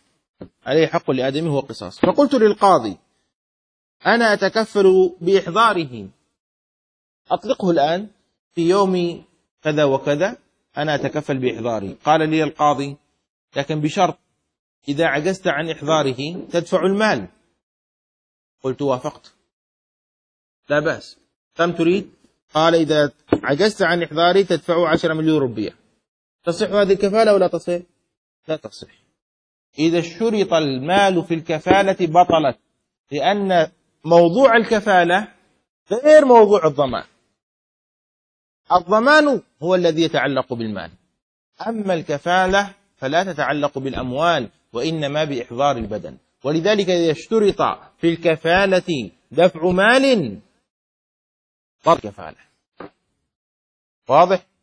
فقلت للقاضي أنا أتكفل بإحضاره، أطلقه الآن في يوم كذا وكذا، أنا أتكفل بإحضاره. قال لي القاضي: لكن بشرط إذا عجزت عن إحضاره تدفع المال. قلت: وافقت، لا بأس. كم تريد؟ قال: إذا عجزت عن إحضاره تدفع 10 مليون روبية. تصح هذه الكفالة ولا تصح؟ لا تصح. إذا شرط المال في الكفالة بطلت، لأن موضوع الكفالة غير موضوع الضمان. الضمان هو الذي يتعلق بالمال، أما الكفالة فلا تتعلق بالأموال وإنما بإحضار البدن. ولذلك إذا اشترط في الكفالة دفع مال ضر كفالة. واضح؟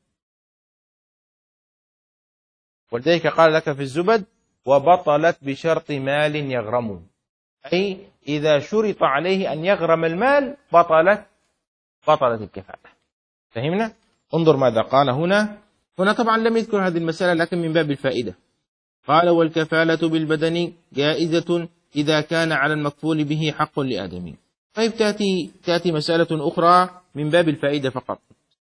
ولذلك قال لك في الزبد: وبطلت بشرط مال يغرمه، أي إذا شرط عليه أن يغرم المال بطلت الكفالة. فهمنا؟ انظر ماذا قال هنا طبعا لم يذكر هذه المسألة لكن من باب الفائدة. قال: والكفالة بالبدن جائزة إذا كان على المكفول به حق لآدمي. طيب تأتي مسألة أخرى من باب الفائدة فقط.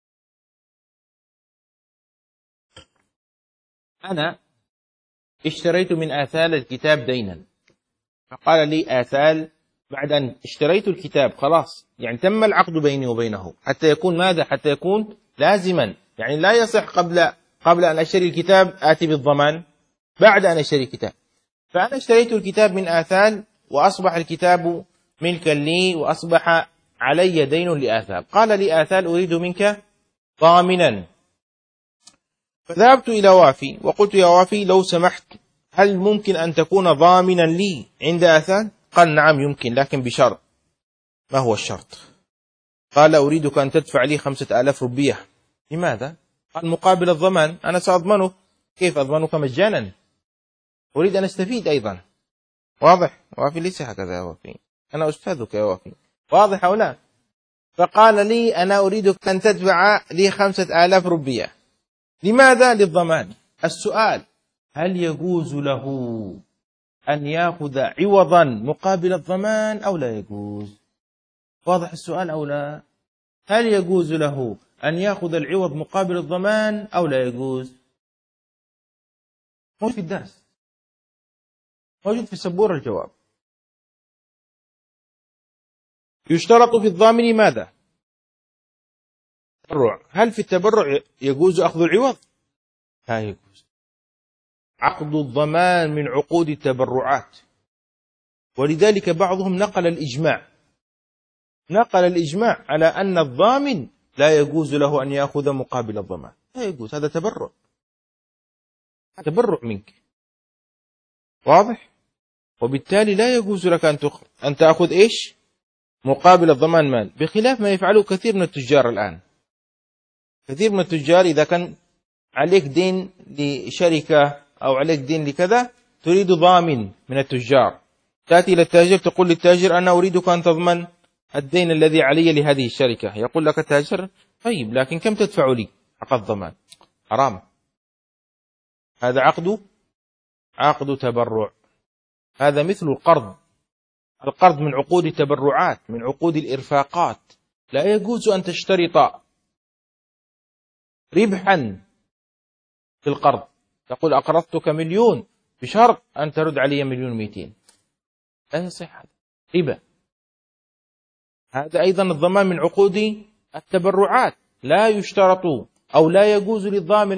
أنا اشتريت من آثال الكتاب دينا، فقال لي آثال بعد أن اشتريت الكتاب خلاص، يعني تم العقد بيني وبينه حتى يكون ماذا؟ حتى يكون لازما، يعني لا يصح قبل أن أشتري الكتاب آتي بالضمان بعد أن أشتري الكتاب. فأنا اشتريت الكتاب من آثال وأصبح الكتاب ملكا لي وأصبح علي دين لآثال. قال لي آثال: أريد منك ضامنا. فذهبت إلى وافي وقلت: يا وافي لو سمحت، هل ممكن أن تكون ضامنا لي عند آثال؟ قال: نعم يمكن، لكن بشرط. ما هو الشرط؟ قال: أريدك أن تدفع لي 5000 روبية. لماذا؟ قال: مقابل الضمان، أنا سأضمنك. كيف أضمنك مجانا؟ أريد أن أستفيد أيضا. واضح؟ وافي ليس هكذا يا وافي، أنا أستاذك يا وافي. واضح أو لا؟ فقال لي: أنا أريدك أن تدفع لي 5000 روبية. لماذا؟ للضمان. السؤال: هل يجوز له أن يأخذ عوضا مقابل الضمان أو لا يجوز؟ واضح السؤال أو لا؟ هل يجوز له أن يأخذ العوض مقابل الضمان أو لا يجوز؟ موجود في الدرس، موجود في السبورة الجواب. يشترط في الضامن ماذا؟ التبرع. هل في التبرع يجوز أخذ العوض؟ لا يجوز. عقد الضمان من عقود التبرعات، ولذلك بعضهم نقل الإجماع على أن الضامن لا يجوز له أن يأخذ مقابل الضمان. لا يجوز، هذا تبرع منك. واضح؟ وبالتالي لا يجوز لك أن تأخذ إيش؟ مقابل الضمان مال، بخلاف ما يفعله كثير من التجار الآن. كثير من التجار إذا كان عليك دين لشركة أو عليك دين لكذا تريد ضامن من التجار، تأتي إلى التاجر تقول للتاجر: أنا أريدك أن تضمن الدين الذي علي لهذه الشركة. يقول لك التاجر: طيب لكن كم تدفع لي حق الضمان؟ حرام، هذا عقد تبرع. هذا مثل القرض من عقود التبرعات، من عقود الإرفاقات. لا يجوز أن تشترط ربحا في القرض، تقول: أقرضتك 1,000,000 بشرط أن ترد علي 1,200,000. لا يصح، هذا ربا. هذا أيضا الضمان من عقود التبرعات، لا يشترط أو لا يجوز للضامن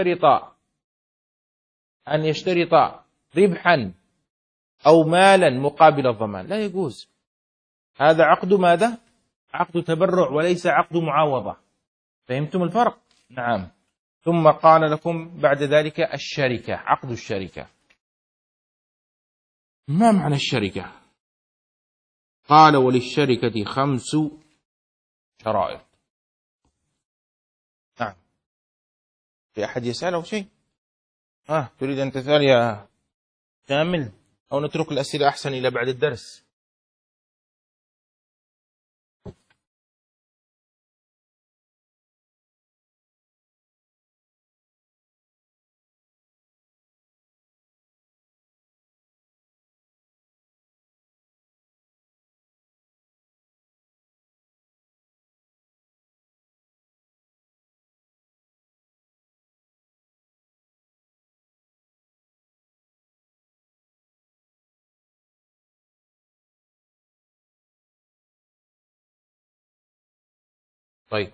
أن يشترط ربحا أو مالا مقابل الضمان، لا يجوز. هذا عقد ماذا؟ عقد تبرع وليس عقد معاوضة. فهمتم الفرق؟ نعم. ثم قال لكم بعد ذلك الشركة، عقد الشركة. ما معنى الشركة؟ قال: وللشركة 5 شرائط. نعم. في أحد يسأل أو شيء؟ تريد أن تسأل يا كامل أو نترك الأسئلة أحسن إلى بعد الدرس؟ طيب،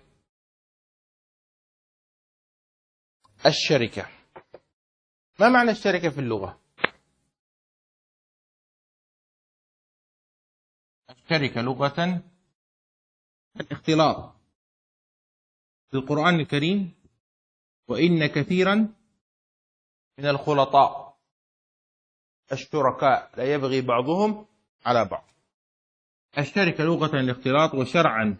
الشركة. ما معنى الشركة في اللغة؟ الشركة لغة الاختلاط. في القرآن الكريم: وإن كثيرا من الخلطاء الشركاء لا يبغي بعضهم على بعض. الشركة لغة الاختلاط، وشرعا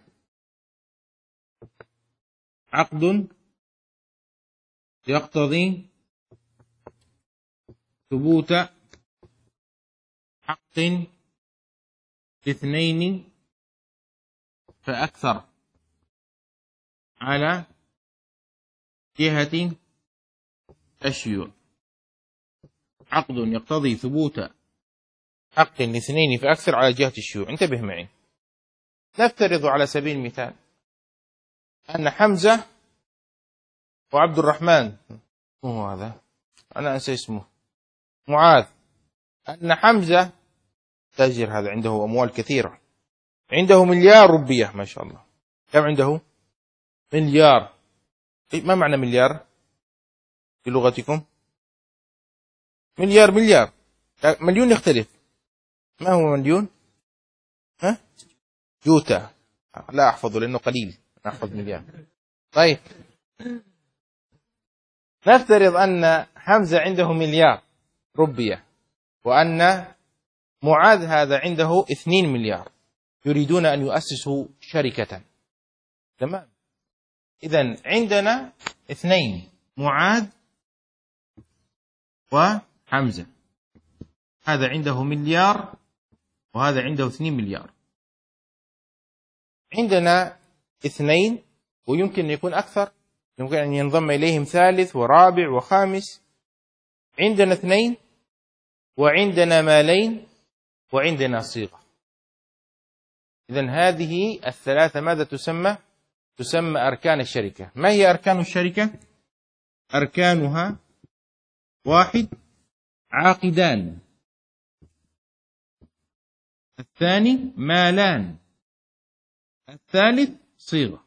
عقد يقتضي ثبوت حق اثنين فأكثر على جهة الشيوع. عقد يقتضي ثبوت حق الاثنين فأكثر على جهة الشيوع. انتبه معي. نفترض على سبيل المثال أن حمزة وعبد الرحمن، هو هذا أنا أنسى اسمه، معاذ، أن حمزة تاجر، هذا عنده أموال كثيرة، عنده مليار روبية ما شاء الله. كم عنده؟ مليار. ما معنى مليار في لغتكم؟ مليار مليون يختلف. ما هو مليون؟ ها؟ جوتا. لا أحفظه لأنه قليل، أحفظ مليار. طيب، نفترض أن حمزة عنده مليار روبية، وأن معاذ هذا عنده 2 مليار، يريدون أن يؤسسوا شركة. تمام. إذن عندنا 2، معاذ وحمزة. هذا عنده مليار وهذا عنده 2 مليار. عندنا 2 ويمكن أن يكون أكثر، يمكن أن ينضم إليهم ثالث ورابع وخامس. عندنا 2 وعندنا مالين وعندنا صيغة. إذن هذه الثلاثة ماذا تسمى؟ تسمى أركان الشركة. ما هي أركان الشركة؟ أركانها: 1 عاقدان، 2 مالان، 3 صيغة.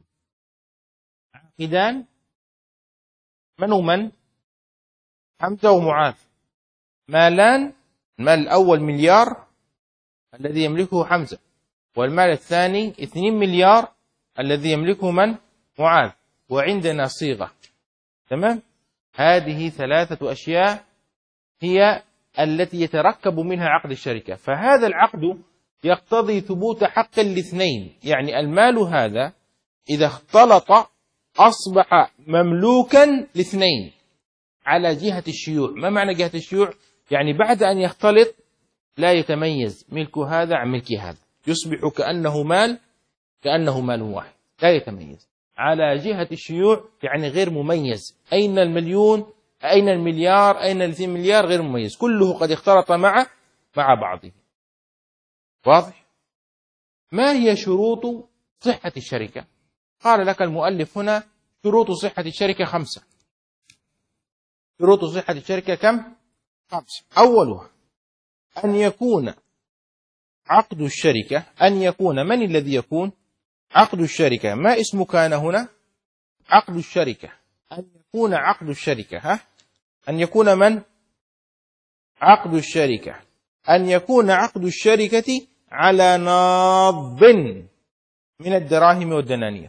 عاقدان من ومن؟ حمزة ومعاذ. مالان، المال الأول مليار الذي يملكه حمزة، والمال الثاني 2 مليار الذي يملكه من؟ معاذ. وعندنا صيغة. تمام. هذه 3 أشياء هي التي يتركب منها عقد الشركة. فهذا العقد يقتضي ثبوت حق الاثنين، يعني المال هذا إذا اختلط أصبح مملوكا ل2 على جهة الشيوع. ما معنى جهة الشيوع؟ يعني بعد أن يختلط لا يتميز ملك هذا عن ملك هذا، يصبح كأنه مال واحد، لا يتميز. على جهة الشيوع يعني غير مميز. أين المليون؟ أين المليار؟ أين 2 مليار؟ غير مميز، كله قد اختلط مع بعضه. واضح؟ ما هي شروط صحة الشركة؟ قال لك المؤلف هنا: شروط صحة الشركة 5. شروط صحة الشركة كم؟ 5. أولها أن يكون عقد الشركة، أن يكون من الذي يكون عقد الشركة؟ ما اسم كان هنا؟ عقد الشركة. أن يكون عقد الشركة، أن يكون من؟ عقد الشركة. أن يكون عقد الشركة على ناض من الدراهم والدنانير.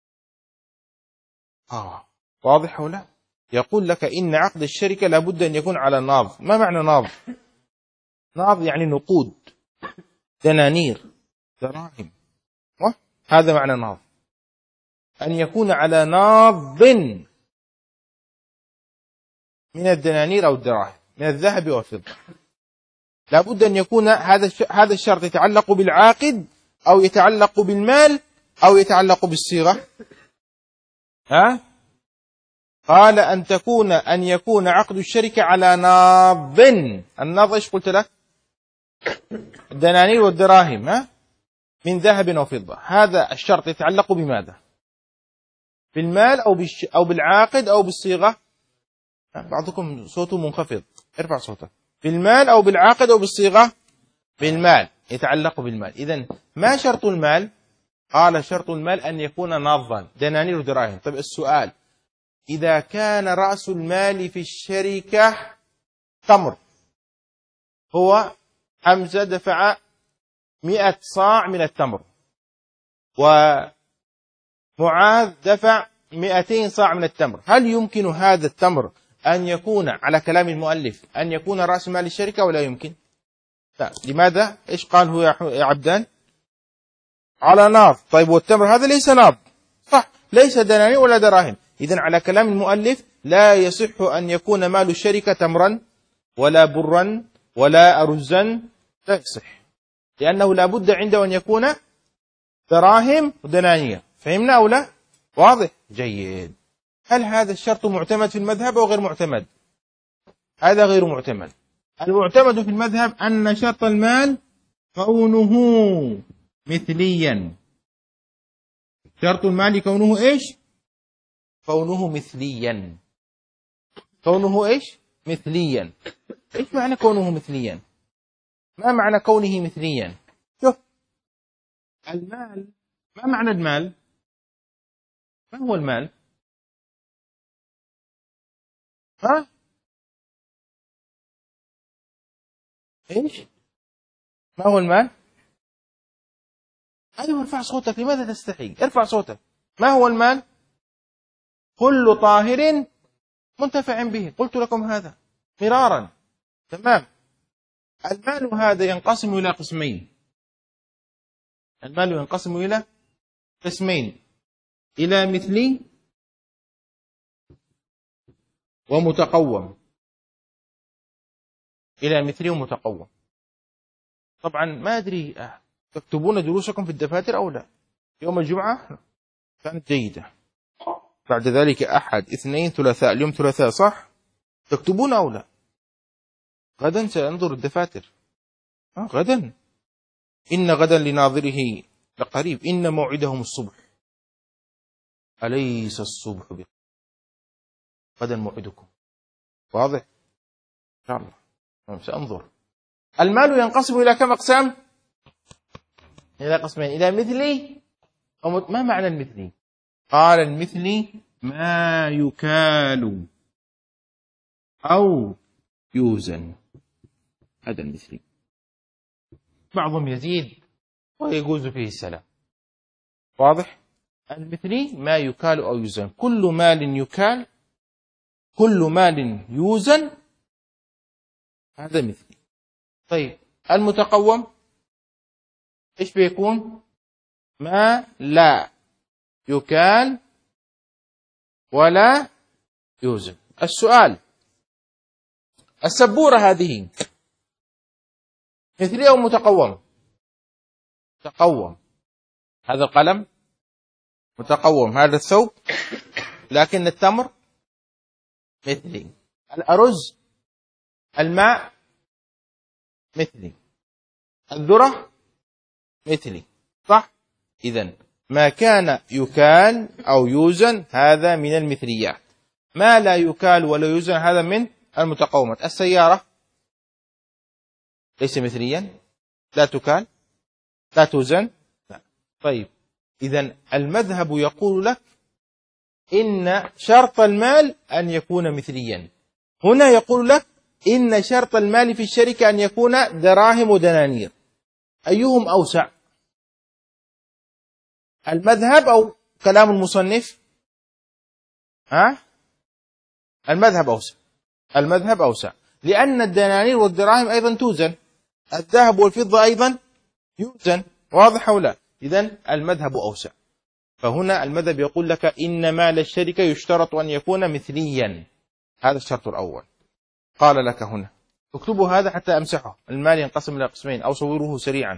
واضح ولا؟ يقول لك إن عقد الشركة لابد أن يكون على ناض. ما معنى ناض؟ ناض يعني نقود، دنانير، دراهم، هذا معنى ناض. أن يكون على ناض من الدنانير أو الدراهم، من الذهب والفضة. لابد أن يكون هذا الشرط يتعلق بالعاقد أو يتعلق بالمال أو يتعلق بالصيغة. قال أن يكون عقد الشركة على ناض. الناض إيش قلت لك؟ الدنانير والدراهم، من ذهب أو فضة. هذا الشرط يتعلق بماذا؟ بالمال أو بالعاقد أو بالصيغة؟ بعضكم صوته منخفض، ارفع صوتك. بالمال أو بالعاقد أو بالصيغة؟ بالمال، يتعلق بالمال. إذن ما شرط المال؟ قال شرط المال أن يكون ناضا، دنانير ودراهم. طيب السؤال: إذا كان رأس المال في الشركة تمر، هو حمزة دفع 100 صاع من التمر، ومعاذ دفع 200 صاع من التمر، هل يمكن هذا التمر أن يكون على كلام المؤلف أن يكون رأس مال الشركة ولا يمكن؟ لا. لماذا؟ إيش قال هو يا عبدان؟ على ناض. طيب والتمر هذا ليس ناض، صح، ليس دنانير ولا دراهم. إذن على كلام المؤلف لا يصح أن يكون مال الشركة تمرا ولا برا ولا أرزا، لا يصح، لأنه لا بد عنده أن يكون دراهم ودنانير. فهمنا أو لا؟ واضح؟ جيد. هل هذا الشرط معتمد في المذهب أو غير معتمد؟ هذا غير معتمد. المعتمد في المذهب أن شرط المال كونه مثليا. شرط المال كونه إيش؟ كونه مثليا. كونه إيش؟ مثليا. إيش معنى كونه مثليا؟ ما معنى كونه مثليا؟ شوف، المال، ما معنى المال؟ ما هو المال؟ ها؟ إيش؟ ما هو المال؟ أيوة، ارفع صوتك، لماذا تستحي؟ ارفع صوتك. ما هو المال؟ كل طاهر منتفع به، قلت لكم هذا مرارا. تمام. المال هذا ينقسم إلى قسمين. المال ينقسم إلى قسمين، إلى مثلي ومتقوم. إلى مثلي ومتقوم. طبعا ما أدري تكتبون دروسكم في الدفاتر أو لا؟ يوم الجمعة كانت جيدة، بعد ذلك أحد اثنين ثلاثاء، اليوم ثلاثاء، صح؟ تكتبون أو لا؟ غدا سأنظر الدفاتر. غدا، إن غدا لناظره لقريب، إن موعدهم الصبح، أليس الصبح بقريب؟ غدا موعدكم. واضح؟ إن شاء الله سأنظر. المال ينقسم إلى كم أقسام؟ إلى قسمين، إلى مثلي ما معنى المثلي؟ قال المثلي ما يكال أو يوزن، هذا المثلي. بعضهم يزيد ويجوز فيه السلام. واضح؟ المثلي ما يكال أو يوزن، كل مال يكال، كل مال يوزن، هذا مثلي. طيب المتقوم إيش بيكون؟ ما لا يكال ولا يوزن. السؤال، السبورة هذه مثلي أو متقوم؟ متقوم. هذا القلم متقوم، هذا الثوب، لكن التمر مثلي، الأرز، الماء مثلي، الذرة مثلي، صح؟ إذن ما كان يكال أو يوزن هذا من المثليات، ما لا يكال ولا يوزن هذا من المتقومات. السيارة ليس مثليا، لا تكال، لا توزن، لا. طيب إذن المذهب يقول لك إن شرط المال أن يكون مثليا. هنا يقول لك إن شرط المال في الشركة أن يكون دراهم ودنانير. أيهم أوسع؟ المذهب أو كلام المصنف؟ المذهب أوسع. المذهب أوسع، لأن الدنانير والدراهم أيضا توزن، الذهب والفضة أيضا يوزن. واضح أو لا؟ إذن المذهب أوسع. فهنا المذهب يقول لك إن مال الشركة يشترط أن يكون مثليا، هذا الشرط الأول. قال لك هنا اكتبوا هذا حتى أمسحه، المال ينقسم إلى قسمين، أو صوروه سريعا.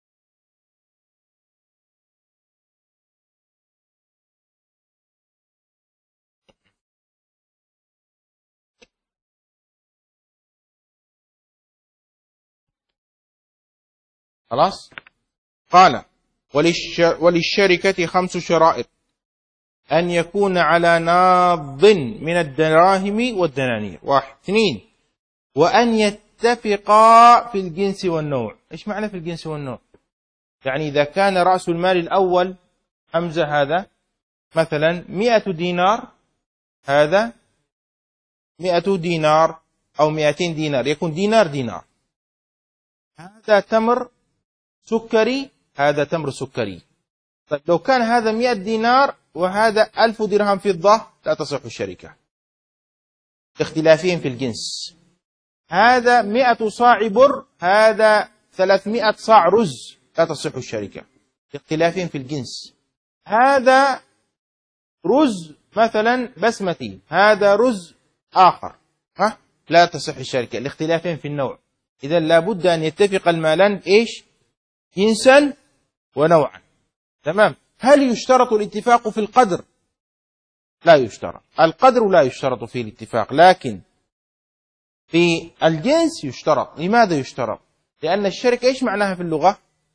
خلاص. قال وللشركة 5 شرائط: أن يكون على ناض من الدراهم والدنانير، 1. 2. وأن يتفقا في الجنس والنوع. إيش معنى في الجنس والنوع؟ يعني إذا كان رأس المال الأول حمزة هذا مثلا 100 دينار، هذا 100 دينار أو 200 دينار، يكون دينار دينار. هذا تمر سكري، هذا تمر سكري. طيب لو كان هذا 100 دينار وهذا 1000 درهم فضة لا تصح الشركة لاختلافهم في الجنس. هذا 100 صاع بر، هذا 300 صاع رز، لا تصح الشركة لاختلافهم في الجنس. هذا رز مثلا بسمتي، هذا رز آخر، لا تصح الشركة لاختلافهم في النوع. إذا لابد أن يتفق المالان إيش؟ جنسا ونوعا. تمام. هل يشترط الاتفاق في القدر؟ لا يشترط. القدر لا يشترط فيه الاتفاق، لكن في الجنس يشترط. لماذا يشترط؟ لأن الشركة إيش معناها في اللغة؟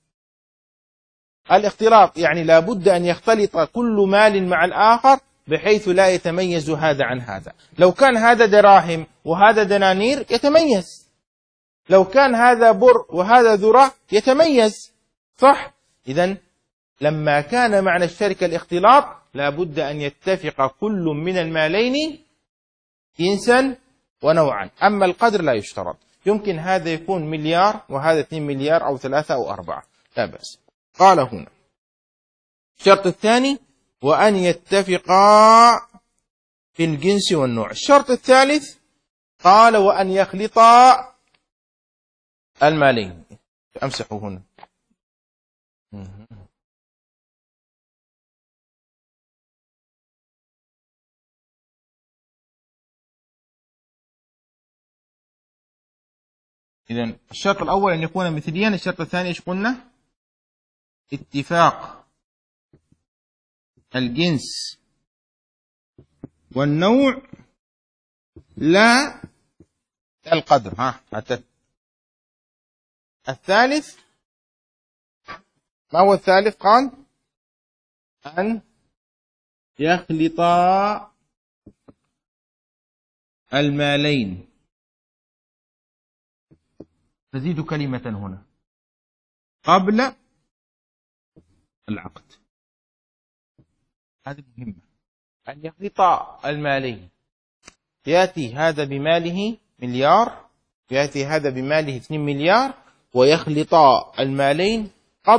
الاختلاط، يعني لابد أن يختلط كل مال مع الآخر بحيث لا يتميز هذا عن هذا. لو كان هذا دراهم وهذا دنانير يتميز، لو كان هذا بر وهذا ذرة يتميز، صح؟ إذن لما كان معنى الشركة الاختلاط لابد أن يتفق كل من المالين جنسا ونوعا. أما القدر لا يشترط، يمكن هذا يكون مليار وهذا 2 مليار أو 3 أو 4، لا بأس. قال هنا الشرط الثاني وأن يتفقا في الجنس والنوع. الشرط الثالث قال وأن يخلطا المالين. أمسحوا هنا. إذن الشرط الأول أن يكون مثليا. الشرط الثاني إيش قلنا؟ اتفاق الجنس والنوع لا القدر. الثالث ما هو الثالث؟ قال أن يخلطا المالين. تزيد كلمة هنا قبل العقد، هذه مهمة. أن يخلطا المالين، يأتي هذا بماله مليار، يأتي هذا بماله 2 مليار، ويخلطا المالين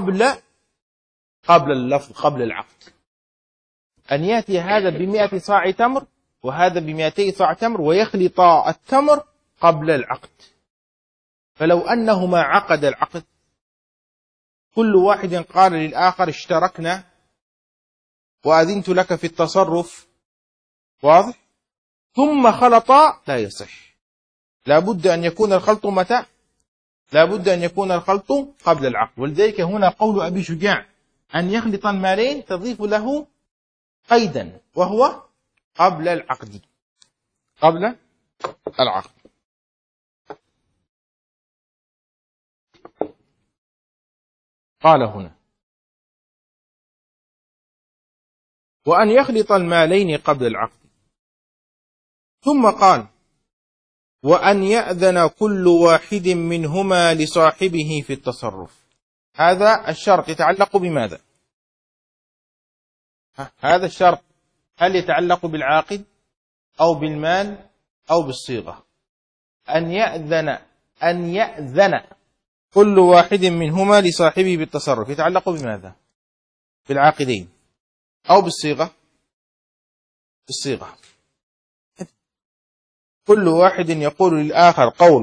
قبل اللفظ، قبل العقد. أن يأتي هذا ب100 صاع تمر وهذا ب200 صاع تمر، ويخلطا التمر قبل العقد. فلو أنهما عقد العقد، كل واحد قال للآخر اشتركنا وأذنت لك في التصرف، واضح؟ ثم خلطا، لا يصح. لابد أن يكون الخلط متى؟ لابد أن يكون الخلط قبل العقد. ولذلك هنا قول أبي شجاع أن يخلط المالين تضيف له قيدا، وهو قبل العقد. قبل العقد. قال هنا وأن يخلط المالين قبل العقد. ثم قال وأن يأذن كل واحد منهما لصاحبه في التصرف. هذا الشرط يتعلق بماذا؟ هذا الشرط هل يتعلق بالعاقد أو بالمال أو بالصيغة؟ أن يأذن كل واحد منهما لصاحبه بالتصرف يتعلق بماذا؟ بالعاقدين أو بالصيغة؟ بالصيغة. كل واحد يقول للآخر قول.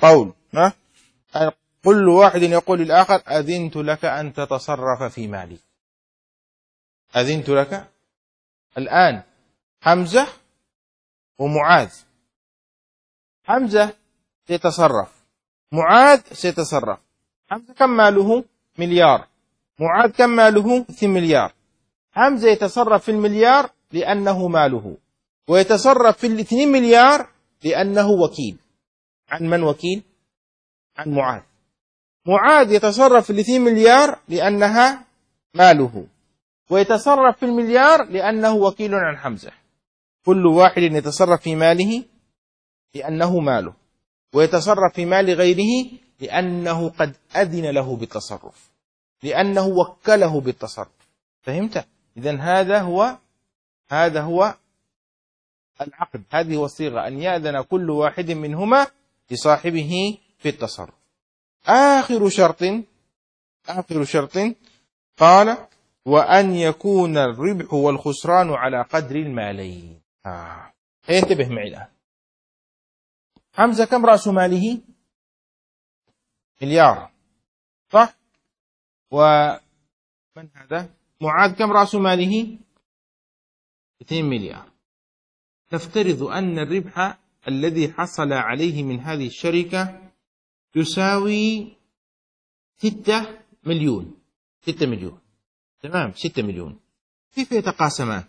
كل واحد يقول للآخر أذنت لك أن تتصرف في مالي. أذنت لك. الآن حمزة ومعاذ. حمزة سيتصرف، معاذ سيتصرف. حمزة كم ماله؟ مليار. معاذ كم ماله؟ 2 مليار. حمزة يتصرف في المليار لأنه ماله، ويتصرف في 2 مليار لأنه وكيل. عن من وكيل؟ عن معاذ. معاذ يتصرف في 2 مليار لأنها ماله، ويتصرف في المليار لأنه وكيل عن حمزة. كل واحد يتصرف في ماله لأنه ماله، ويتصرف في مال غيره لأنه قد أذن له بالتصرف، لأنه وكله بالتصرف. فهمت؟ إذن هذا هو العقد. هذه هو الصيغة، أن يأذن كل واحد منهما لصاحبه في التصرف. آخر شرط قال وأن يكون الربح والخسران على قدر المالين. انتبه معي الآن. حمزة كم رأس ماله؟ مليار، صح؟ ومن هذا؟ معاذ كم رأس ماله؟ 2 مليار. نفترض أن الربح الذي حصل عليه من هذه الشركة يساوي 6 مليون. 6 مليون، تمام، 6 مليون. كيف يتقاسمان؟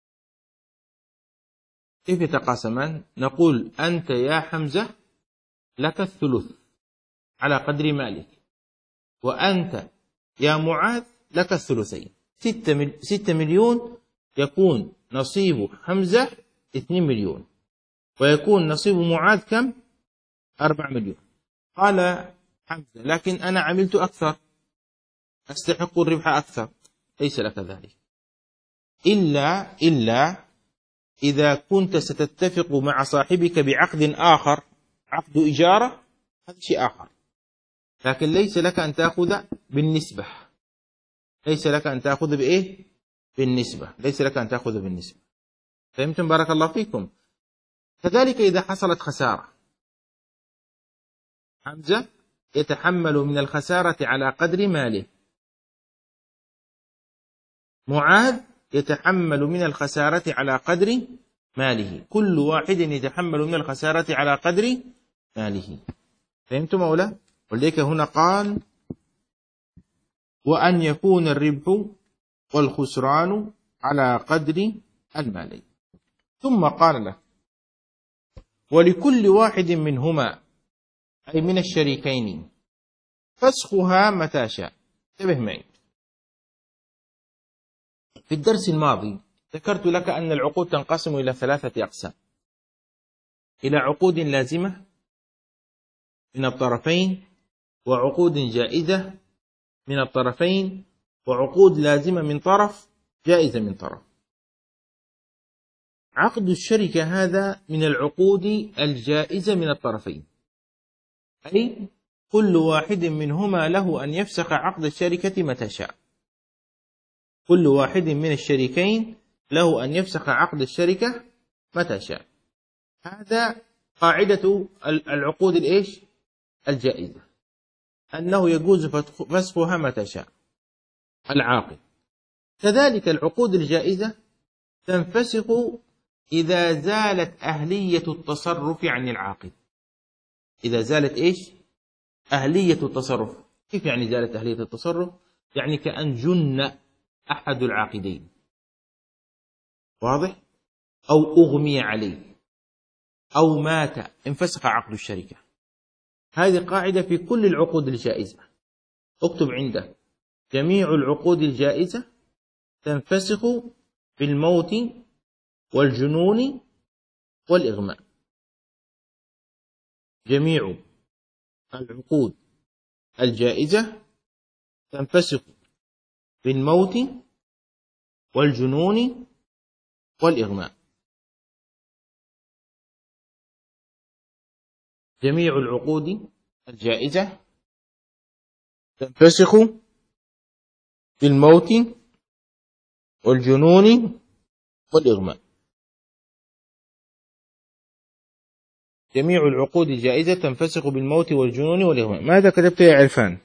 كيف يتقاسمان؟ نقول أنت يا حمزة لك الثلث على قدر مالك، وأنت يا معاذ لك الثلثين. 6 مليون يكون نصيب حمزة 2 مليون، ويكون نصيب معاذ كم؟ 4 مليون. قال حمزة لكن أنا عملت أكثر، أستحق الربح أكثر. ليس لك ذلك، إلا إذا كنت ستتفق مع صاحبك بعقد آخر، عقد إجارة، هذا شيء آخر، لكن ليس لك أن تأخذ بالنسبة. ليس لك أن تأخذ بإيه؟ بالنسبة. ليس لك أن تأخذ بالنسبة. فهمتم؟ بارك الله فيكم. كذلك إذا حصلت خسارة، حمزة يتحمل من الخسارة على قدر ماله، معاذ يتحمل من الخسارة على قدر ماله، كل واحد يتحمل من الخسارة على قدر ماله. فهمتم أولا؟ ولذلك هنا قال وأن يكون الربح والخسران على قدر المالين. ثم قال له ولكل واحد منهما، أي من الشريكين، فسخها متى شاء. انتبه معي، في الدرس الماضي ذكرت لك أن العقود تنقسم إلى 3 أقسام: إلى عقود لازمة من الطرفين، وعقود جائزة من الطرفين، وعقود لازمة من طرف، جائزة من طرف. عقد الشركة هذا من العقود الجائزة من الطرفين، أي كل واحد منهما له أن يفسخ عقد الشركة متى شاء. كل واحد من الشريكين له أن يفسخ عقد الشركة متى شاء. هذا قاعدة العقود الإيش؟ الجائزة، أنه يجوز فسخها متى شاء العاقد. كذلك العقود الجائزة تنفسخ إذا زالت أهلية التصرف عن العاقد. إذا زالت إيش؟ أهلية التصرف. كيف يعني زالت أهلية التصرف؟ يعني كأن جن أحد العاقدين، واضح؟ أو أغمي عليه، أو مات، انفسخ عقد الشركة. هذه قاعدة في كل العقود الجائزة. اكتب عندك: جميع العقود الجائزة تنفسخ بالموت والجنون والإغماء. جميع العقود الجائزة تنفسخ بالموت والجنون والإغماء. جميع العقود الجائزة تنفسخ بالموت والجنون والإغماء. جميع العقود الجائزة تنفسخ بالموت والجنون والإغماء. ماذا كتبت يا عرفان؟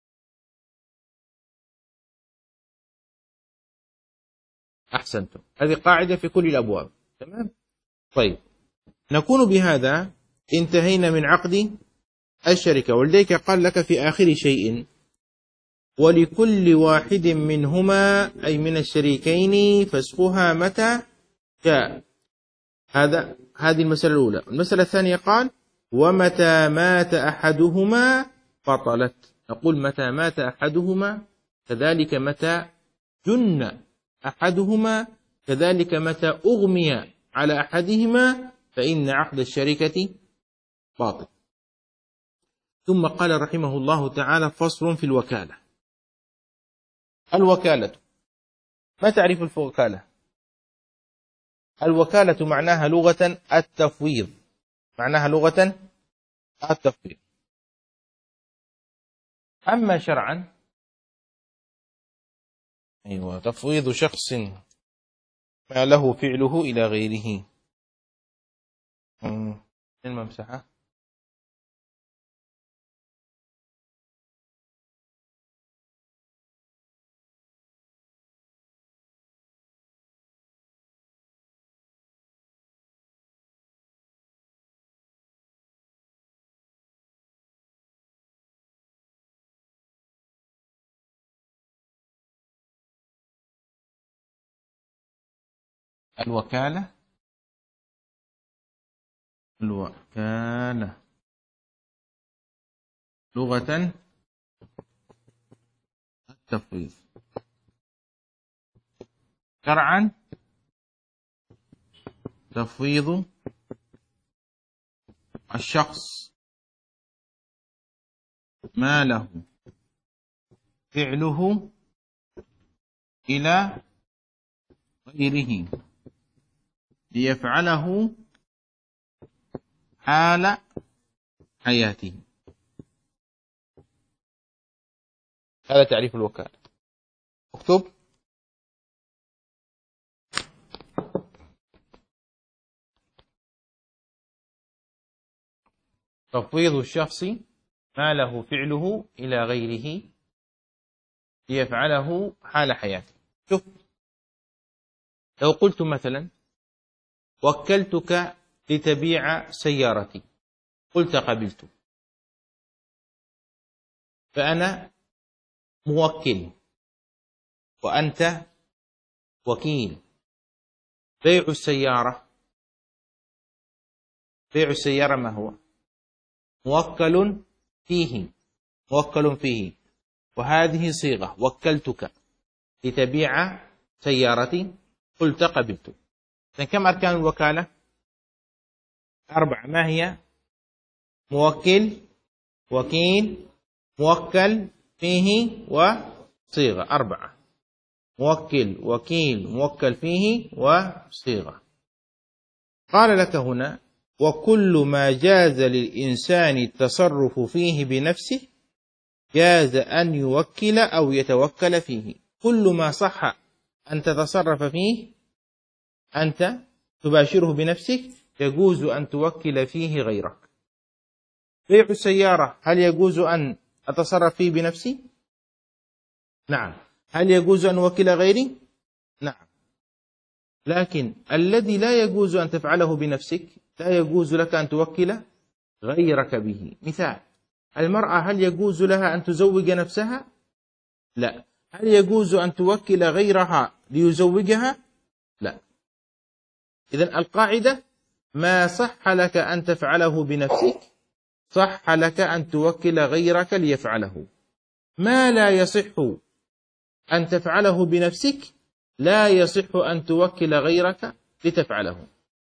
أحسنتم، هذه قاعدة في كل الأبواب. تمام؟ طيب، نكون بهذا انتهينا من عقد الشركة. ولذلك قال لك في آخر شيء: ولكل واحد منهما، أي من الشريكين، فسخها متى شاء. هذه المسألة الأولى. المسألة الثانية قال: ومتى مات أحدهما بطلت. نقول متى مات أحدهما، كذلك متى جن أحدهما، كذلك متى أغمي على أحدهما، فإن عقد الشركة باطل. ثم قال رحمه الله تعالى: فصل في الوكالة. الوكالة، ما تعرف الوكالة؟ الوكالة معناها لغة التفويض. معناها لغة التفويض. أما شرعا أيوة، تفويض شخص ما له فعله إلى غيره. الممسحة الوكالة. الوكالة لغة التفويض، شرعا تفويض الشخص ما له فعله إلى غيره ليفعله حال حياته. هذا تعريف الوكالة. اكتب: تفويض الشخص ما له فعله إلى غيره ليفعله حال حياته. شوف، لو قلت مثلا: وكلتك لتبيع سيارتي، قلت قبلت، فأنا موكل وأنت وكيل. بيع السيارة، بيع السيارة ما هو؟ موكل فيه، موكل فيه، وهذه صيغة: وكلتك لتبيع سيارتي، قلت قبلت. كم أركان الوكالة؟ 4. ما هي؟ موكل، وكيل، موكل فيه، وصيغة. 4: موكل، وكيل، موكل فيه، وصيغة. قال لك هنا: وكل ما جاز للإنسان التصرف فيه بنفسه جاز أن يوكل أو يتوكل فيه. كل ما صح أن تتصرف فيه، أنت تباشره بنفسك، يجوز أن توكل فيه غيرك. بيع السيارة، هل يجوز أن أتصرف فيه بنفسي؟ نعم. هل يجوز أن أوكل غيري؟ نعم. لكن الذي لا يجوز أن تفعله بنفسك لا يجوز لك أن توكل غيرك به. مثال: المرأة هل يجوز لها أن تزوج نفسها؟ لا. هل يجوز أن توكل غيرها ليزوجها؟ لا. إذن القاعدة: ما صح لك أن تفعله بنفسك صح لك أن توكل غيرك ليفعله. ما لا يصح أن تفعله بنفسك لا يصح أن توكل غيرك لتفعله.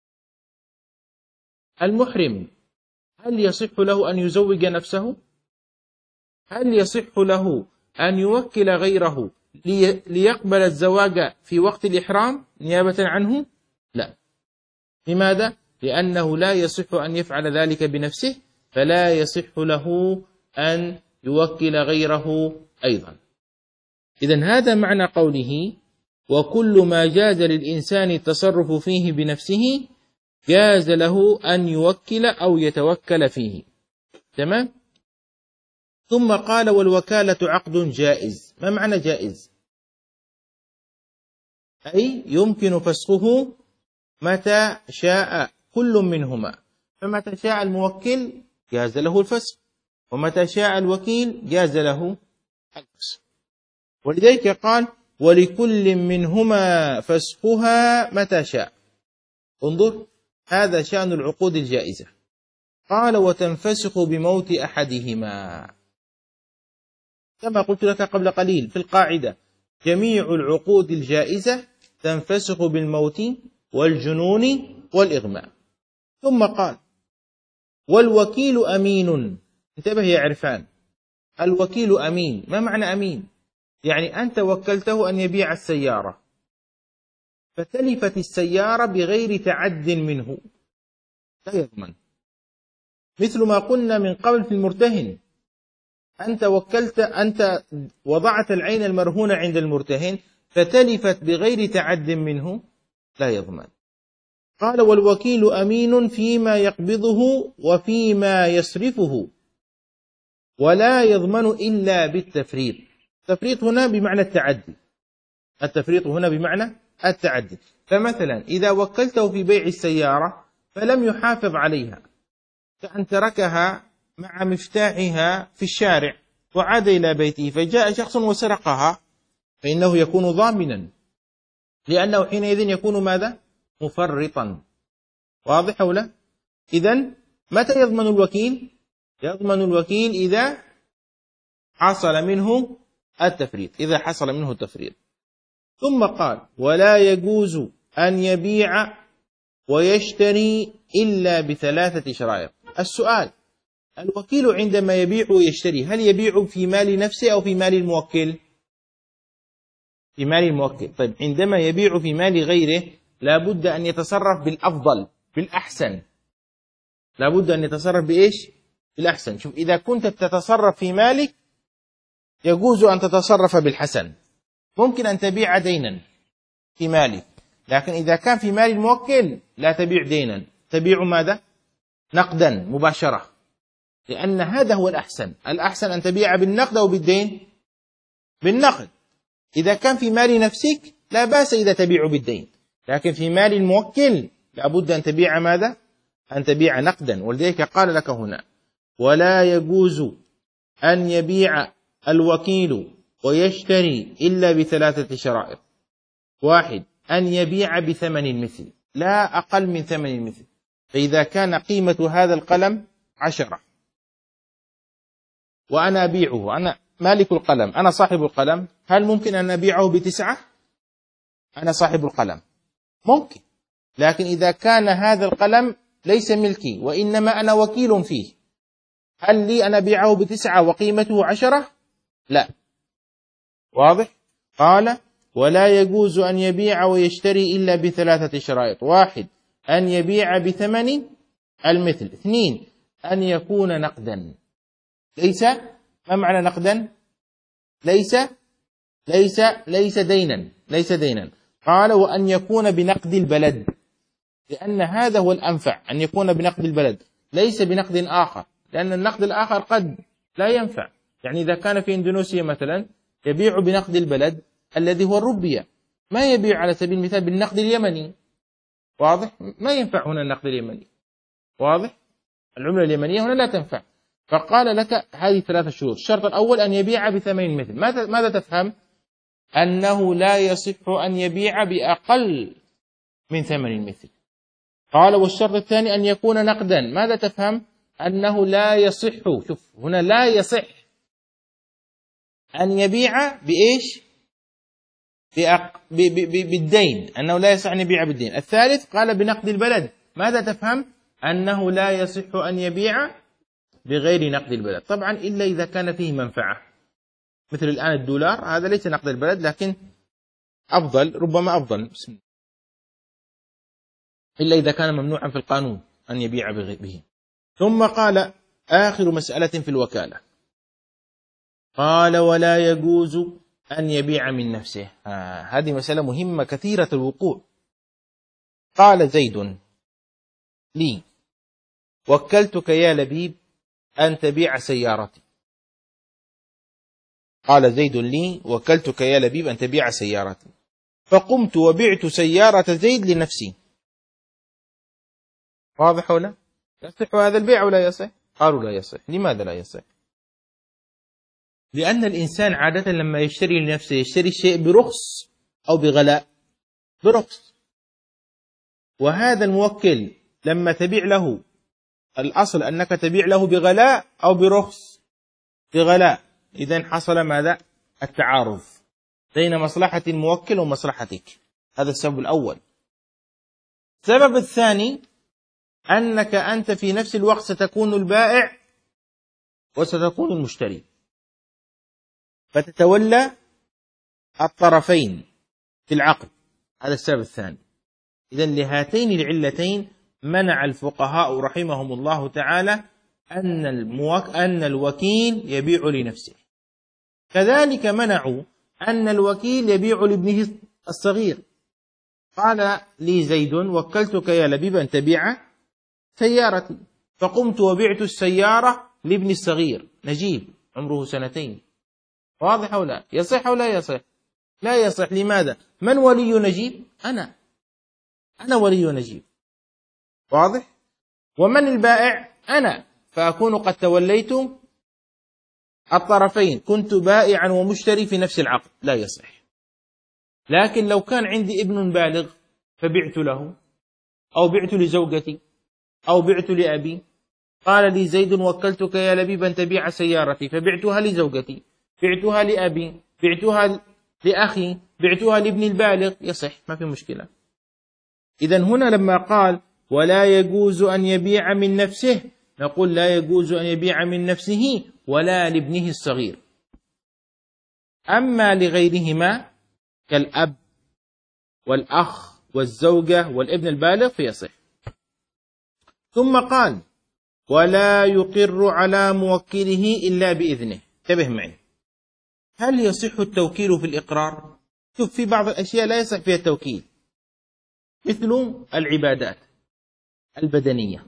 المحرم هل يصح له أن يزوج نفسه؟ هل يصح له أن يوكل غيره ليقبل الزواج في وقت الإحرام نيابة عنه؟ لا. لماذا؟ لأنه لا يصح أن يفعل ذلك بنفسه، فلا يصح له أن يوكل غيره أيضا. إذن هذا معنى قوله: وكل ما جاز للإنسان التصرف فيه بنفسه جاز له أن يوكل أو يتوكل فيه. تمام؟ ثم قال: والوكالة عقد جائز. ما معنى جائز؟ أي يمكن فسخه متى شاء كل منهما. فمتى شاء الموكل جاز له الفسخ، ومتى شاء الوكيل جاز له الفسخ. ولذلك قال: ولكل منهما فسخها متى شاء. انظر، هذا شأن العقود الجائزة. قال: وتنفسخ بموت أحدهما. كما قلت لك قبل قليل في القاعدة: جميع العقود الجائزة تنفسخ بالموت والجنون والإغماء. ثم قال: والوكيل أمين. انتبه يا عرفان، الوكيل أمين. ما معنى أمين؟ يعني أنت وكلته أن يبيع السيارة، فتلفت السيارة بغير تعد منه، لا يضمن. مثل ما قلنا من قبل في المرتهن: أنت وضعت العين المرهونة عند المرتهن، فتلفت بغير تعد منه لا يضمن. قال: والوكيل أمين فيما يقبضه وفيما يصرفه ولا يضمن إلا بالتفريط. التفريط هنا بمعنى التعدي، التفريط هنا بمعنى التعدي. فمثلا إذا وكلته في بيع السيارة فلم يحافظ عليها، كأن تركها مع مفتاحها في الشارع وعاد إلى بيته فجاء شخص وسرقها، فإنه يكون ضامنا، لأنه حينئذ يكون ماذا؟ مفرطا. واضح أو لا؟ إذن متى يضمن الوكيل؟ يضمن الوكيل إذا حصل منه التفريط، إذا حصل منه التفريط. ثم قال: ولا يجوز أن يبيع ويشتري إلا بثلاثة شرائط. السؤال: الوكيل عندما يبيع ويشتري هل يبيع في مال نفسه أو في مال الموكل؟ في مال الموكل. طيب عندما يبيع في مال غيره لابد أن يتصرف بالأفضل بالأحسن، لابد أن يتصرف بإيش؟ بالأحسن. شوف، إذا كنت تتصرف في مالك يجوز أن تتصرف بالحسن، ممكن أن تبيع دينا في مالك، لكن إذا كان في مال الموكل لا تبيع دينا، تبيع ماذا؟ نقدا مباشرة، لأن هذا هو الأحسن. الأحسن أن تبيع بالنقد أو بالدين؟ بالنقد. إذا كان في مال نفسك لا بأس إذا تبيع بالدين، لكن في مال الموكل لابد أن تبيع ماذا؟ أن تبيع نقدا. ولذلك قال لك هنا: ولا يجوز أن يبيع الوكيل ويشتري إلا بثلاثة شرائط. 1: أن يبيع بثمن المثل، لا أقل من ثمن المثل. فإذا كان قيمة هذا القلم 10 وأنا أبيعه، أنا مالك القلم، أنا صاحب القلم، هل ممكن أن أبيعه ب9؟ أنا صاحب القلم ممكن، لكن إذا كان هذا القلم ليس ملكي وإنما أنا وكيل فيه، هل لي أن أبيعه ب9 وقيمته 10؟ لا. واضح؟ قال: ولا يجوز أن يبيع ويشتري إلا بثلاثة شرائط. 1: أن يبيع بثمن المثل. 2: أن يكون نقدا. ليس، ما معنى نقدا؟ ليس دينا، ليس دينا. قال: وأن يكون بنقد البلد، لأن هذا هو الأنفع، أن يكون بنقد البلد ليس بنقد آخر، لأن النقد الآخر قد لا ينفع. يعني إذا كان في إندونيسيا مثلا يبيع بنقد البلد الذي هو الروبية، ما يبيع على سبيل المثال بالنقد اليمني. واضح؟ ما ينفع هنا النقد اليمني. واضح؟ العملة اليمنية هنا لا تنفع. فقال لك هذه 3 شروط. الشرط الأول أن يبيع بثمن المثل. ماذا تفهم؟ أنه لا يصح أن يبيع بأقل من ثمن المثل. قال: والشرط الثاني أن يكون نقدا. ماذا تفهم؟ أنه لا يصح، شوف هنا، لا يصح أن يبيع بإيش؟ بالدين، أنه لا يصح أن يبيع بالدين. الثالث قال بنقد البلد. ماذا تفهم؟ أنه لا يصح أن يبيع بغير نقد البلد، طبعا إلا إذا كان فيه منفعة، مثل الآن الدولار، هذا ليس نقد البلد لكن أفضل، ربما أفضل، إلا إذا كان ممنوعا في القانون أن يبيع به. ثم قال: آخر مسألة في الوكالة، قال: ولا يجوز أن يبيع من نفسه. هذه مسألة مهمة كثيرة الوقوع. قال زيد لي: وكلتك يا لبيب أن تبيع سيارتي. قال زيد لي: وكلتك يا لبيب أن تبيع سيارتي، فقمت وبعت سيارة زيد لنفسي. واضح ولا؟ يصح هذا البيع ولا يصح؟ قالوا لا يصح. لماذا لا يصح؟ لأن الإنسان عادة لما يشتري لنفسه يشتري الشيء برخص أو بغلاء. برخص. وهذا الموكل لما تبيع له، الأصل أنك تبيع له بغلاء أو برخص؟ بغلاء. إذن حصل ماذا؟ التعارض بين مصلحة الموكل ومصلحتك. هذا السبب الأول. السبب الثاني أنك أنت في نفس الوقت ستكون البائع وستكون المشتري، فتتولى الطرفين في العقد. هذا السبب الثاني. إذن لهاتين العلتين منع الفقهاء رحمهم الله تعالى أن الوكيل يبيع لنفسه. كذلك منعوا أن الوكيل يبيع لابنه الصغير. قال لي زيد: وكلتك يا لبيب أن تبيع سيارتي، فقمت وبعت السيارة لابني الصغير نجيب عمره 2 سنين. واضح أو لا؟ يصح أو لا يصح؟ لا يصح. لماذا؟ من ولي نجيب؟ أنا ولي نجيب. واضح؟ ومن البائع؟ أنا، فأكون قد توليت الطرفين، كنت بائعا ومشتري في نفس العقد. لا يصح. لكن لو كان عندي ابن بالغ فبعت له، أو بعت لزوجتي، أو بعت لأبي. قال لي زيد: وكلتك يا لبيب أن تبيع سيارتي، فبعتها لزوجتي، بعتها لأبي، بعتها لأخي، بعتها لابن البالغ. يصح، ما في مشكلة. إذن هنا لما قال: ولا يجوز أن يبيع من نفسه، نقول لا يجوز أن يبيع من نفسه ولا لابنه الصغير. أما لغيرهما كالأب والأخ والزوجة والابن البالغ فيصح. ثم قال: ولا يقر على موكله إلا بإذنه. انتبه معي، هل يصح التوكيل في الإقرار؟ شوف، في بعض الأشياء لا يصح فيها التوكيل، مثل العبادات البدنية.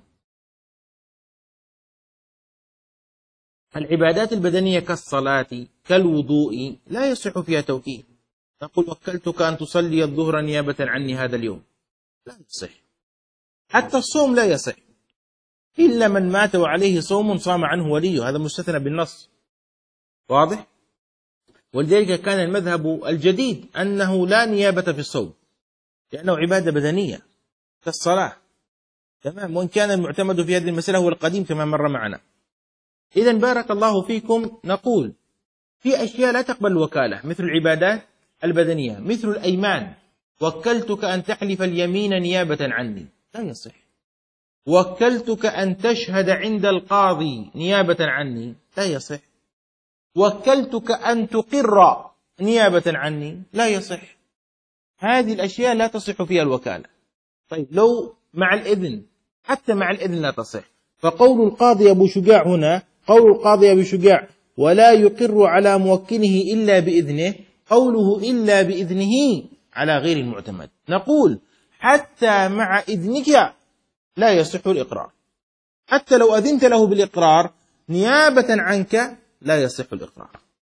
العبادات البدنية كالصلاة كالوضوء لا يصح فيها توكيل. تقول: وكلتك أن تصلي الظهر نيابة عني هذا اليوم. لا يصح. حتى الصوم لا يصح إلا من مات وعليه صوم صام عنه وليه، هذا مستثنى بالنص. واضح؟ ولذلك كان المذهب الجديد أنه لا نيابة في الصوم، لأنه عبادة بدنية كالصلاة. تمام. وإن كان المعتمد في هذه المسألة هو القديم كما مر معنا. إذن بارك الله فيكم، نقول في أشياء لا تقبل الوكالة مثل العبادات البدنية، مثل الأيمان. وكلتك أن تحلف اليمين نيابة عني. لا يصح. وكلتك أن تشهد عند القاضي نيابة عني. لا يصح. وكلتك أن تقر نيابة عني. لا يصح. هذه الأشياء لا تصح فيها الوكالة. طيب، لو مع الإذن، حتى مع الإذن لا تصح. فقول القاضي أبو شجاع هنا، قول القاضي أبو شجاع: ولا يقر على موكله إلا بإذنه، قوله إلا بإذنه على غير المعتمد. نقول حتى مع إذنك لا يصح الإقرار. حتى لو أذنت له بالإقرار نيابة عنك لا يصح الإقرار.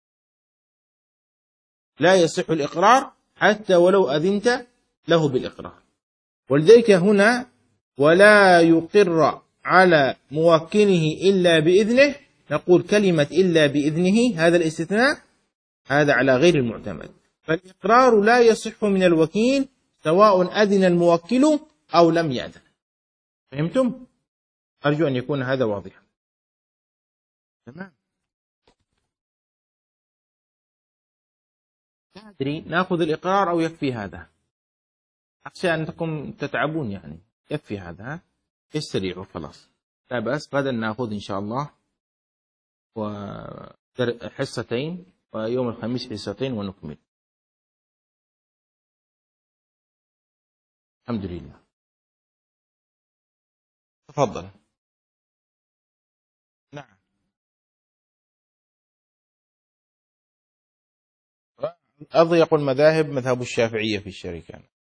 لا يصح الإقرار حتى ولو أذنت له بالإقرار. ولذلك هنا: ولا يقر على موكله إلا بإذنه، نقول كلمة إلا بإذنه هذا الاستثناء هذا على غير المعتمد. فالإقرار لا يصح من الوكيل سواء أذن الموكل أو لم يأذن. فهمتم؟ أرجو أن يكون هذا واضحا. تمام. لا أدري نأخذ الإقرار أو يكفي هذا؟ أخشى أنكم تتعبون، يعني يكفي هذا. استريعوا خلاص، لا بأس. غدا نأخذ إن شاء الله وحصتين، ويوم الخميس حصتين، ونكمل. الحمد لله. تفضل. نعم. أضيق المذاهب مذهب الشافعية في الشركة.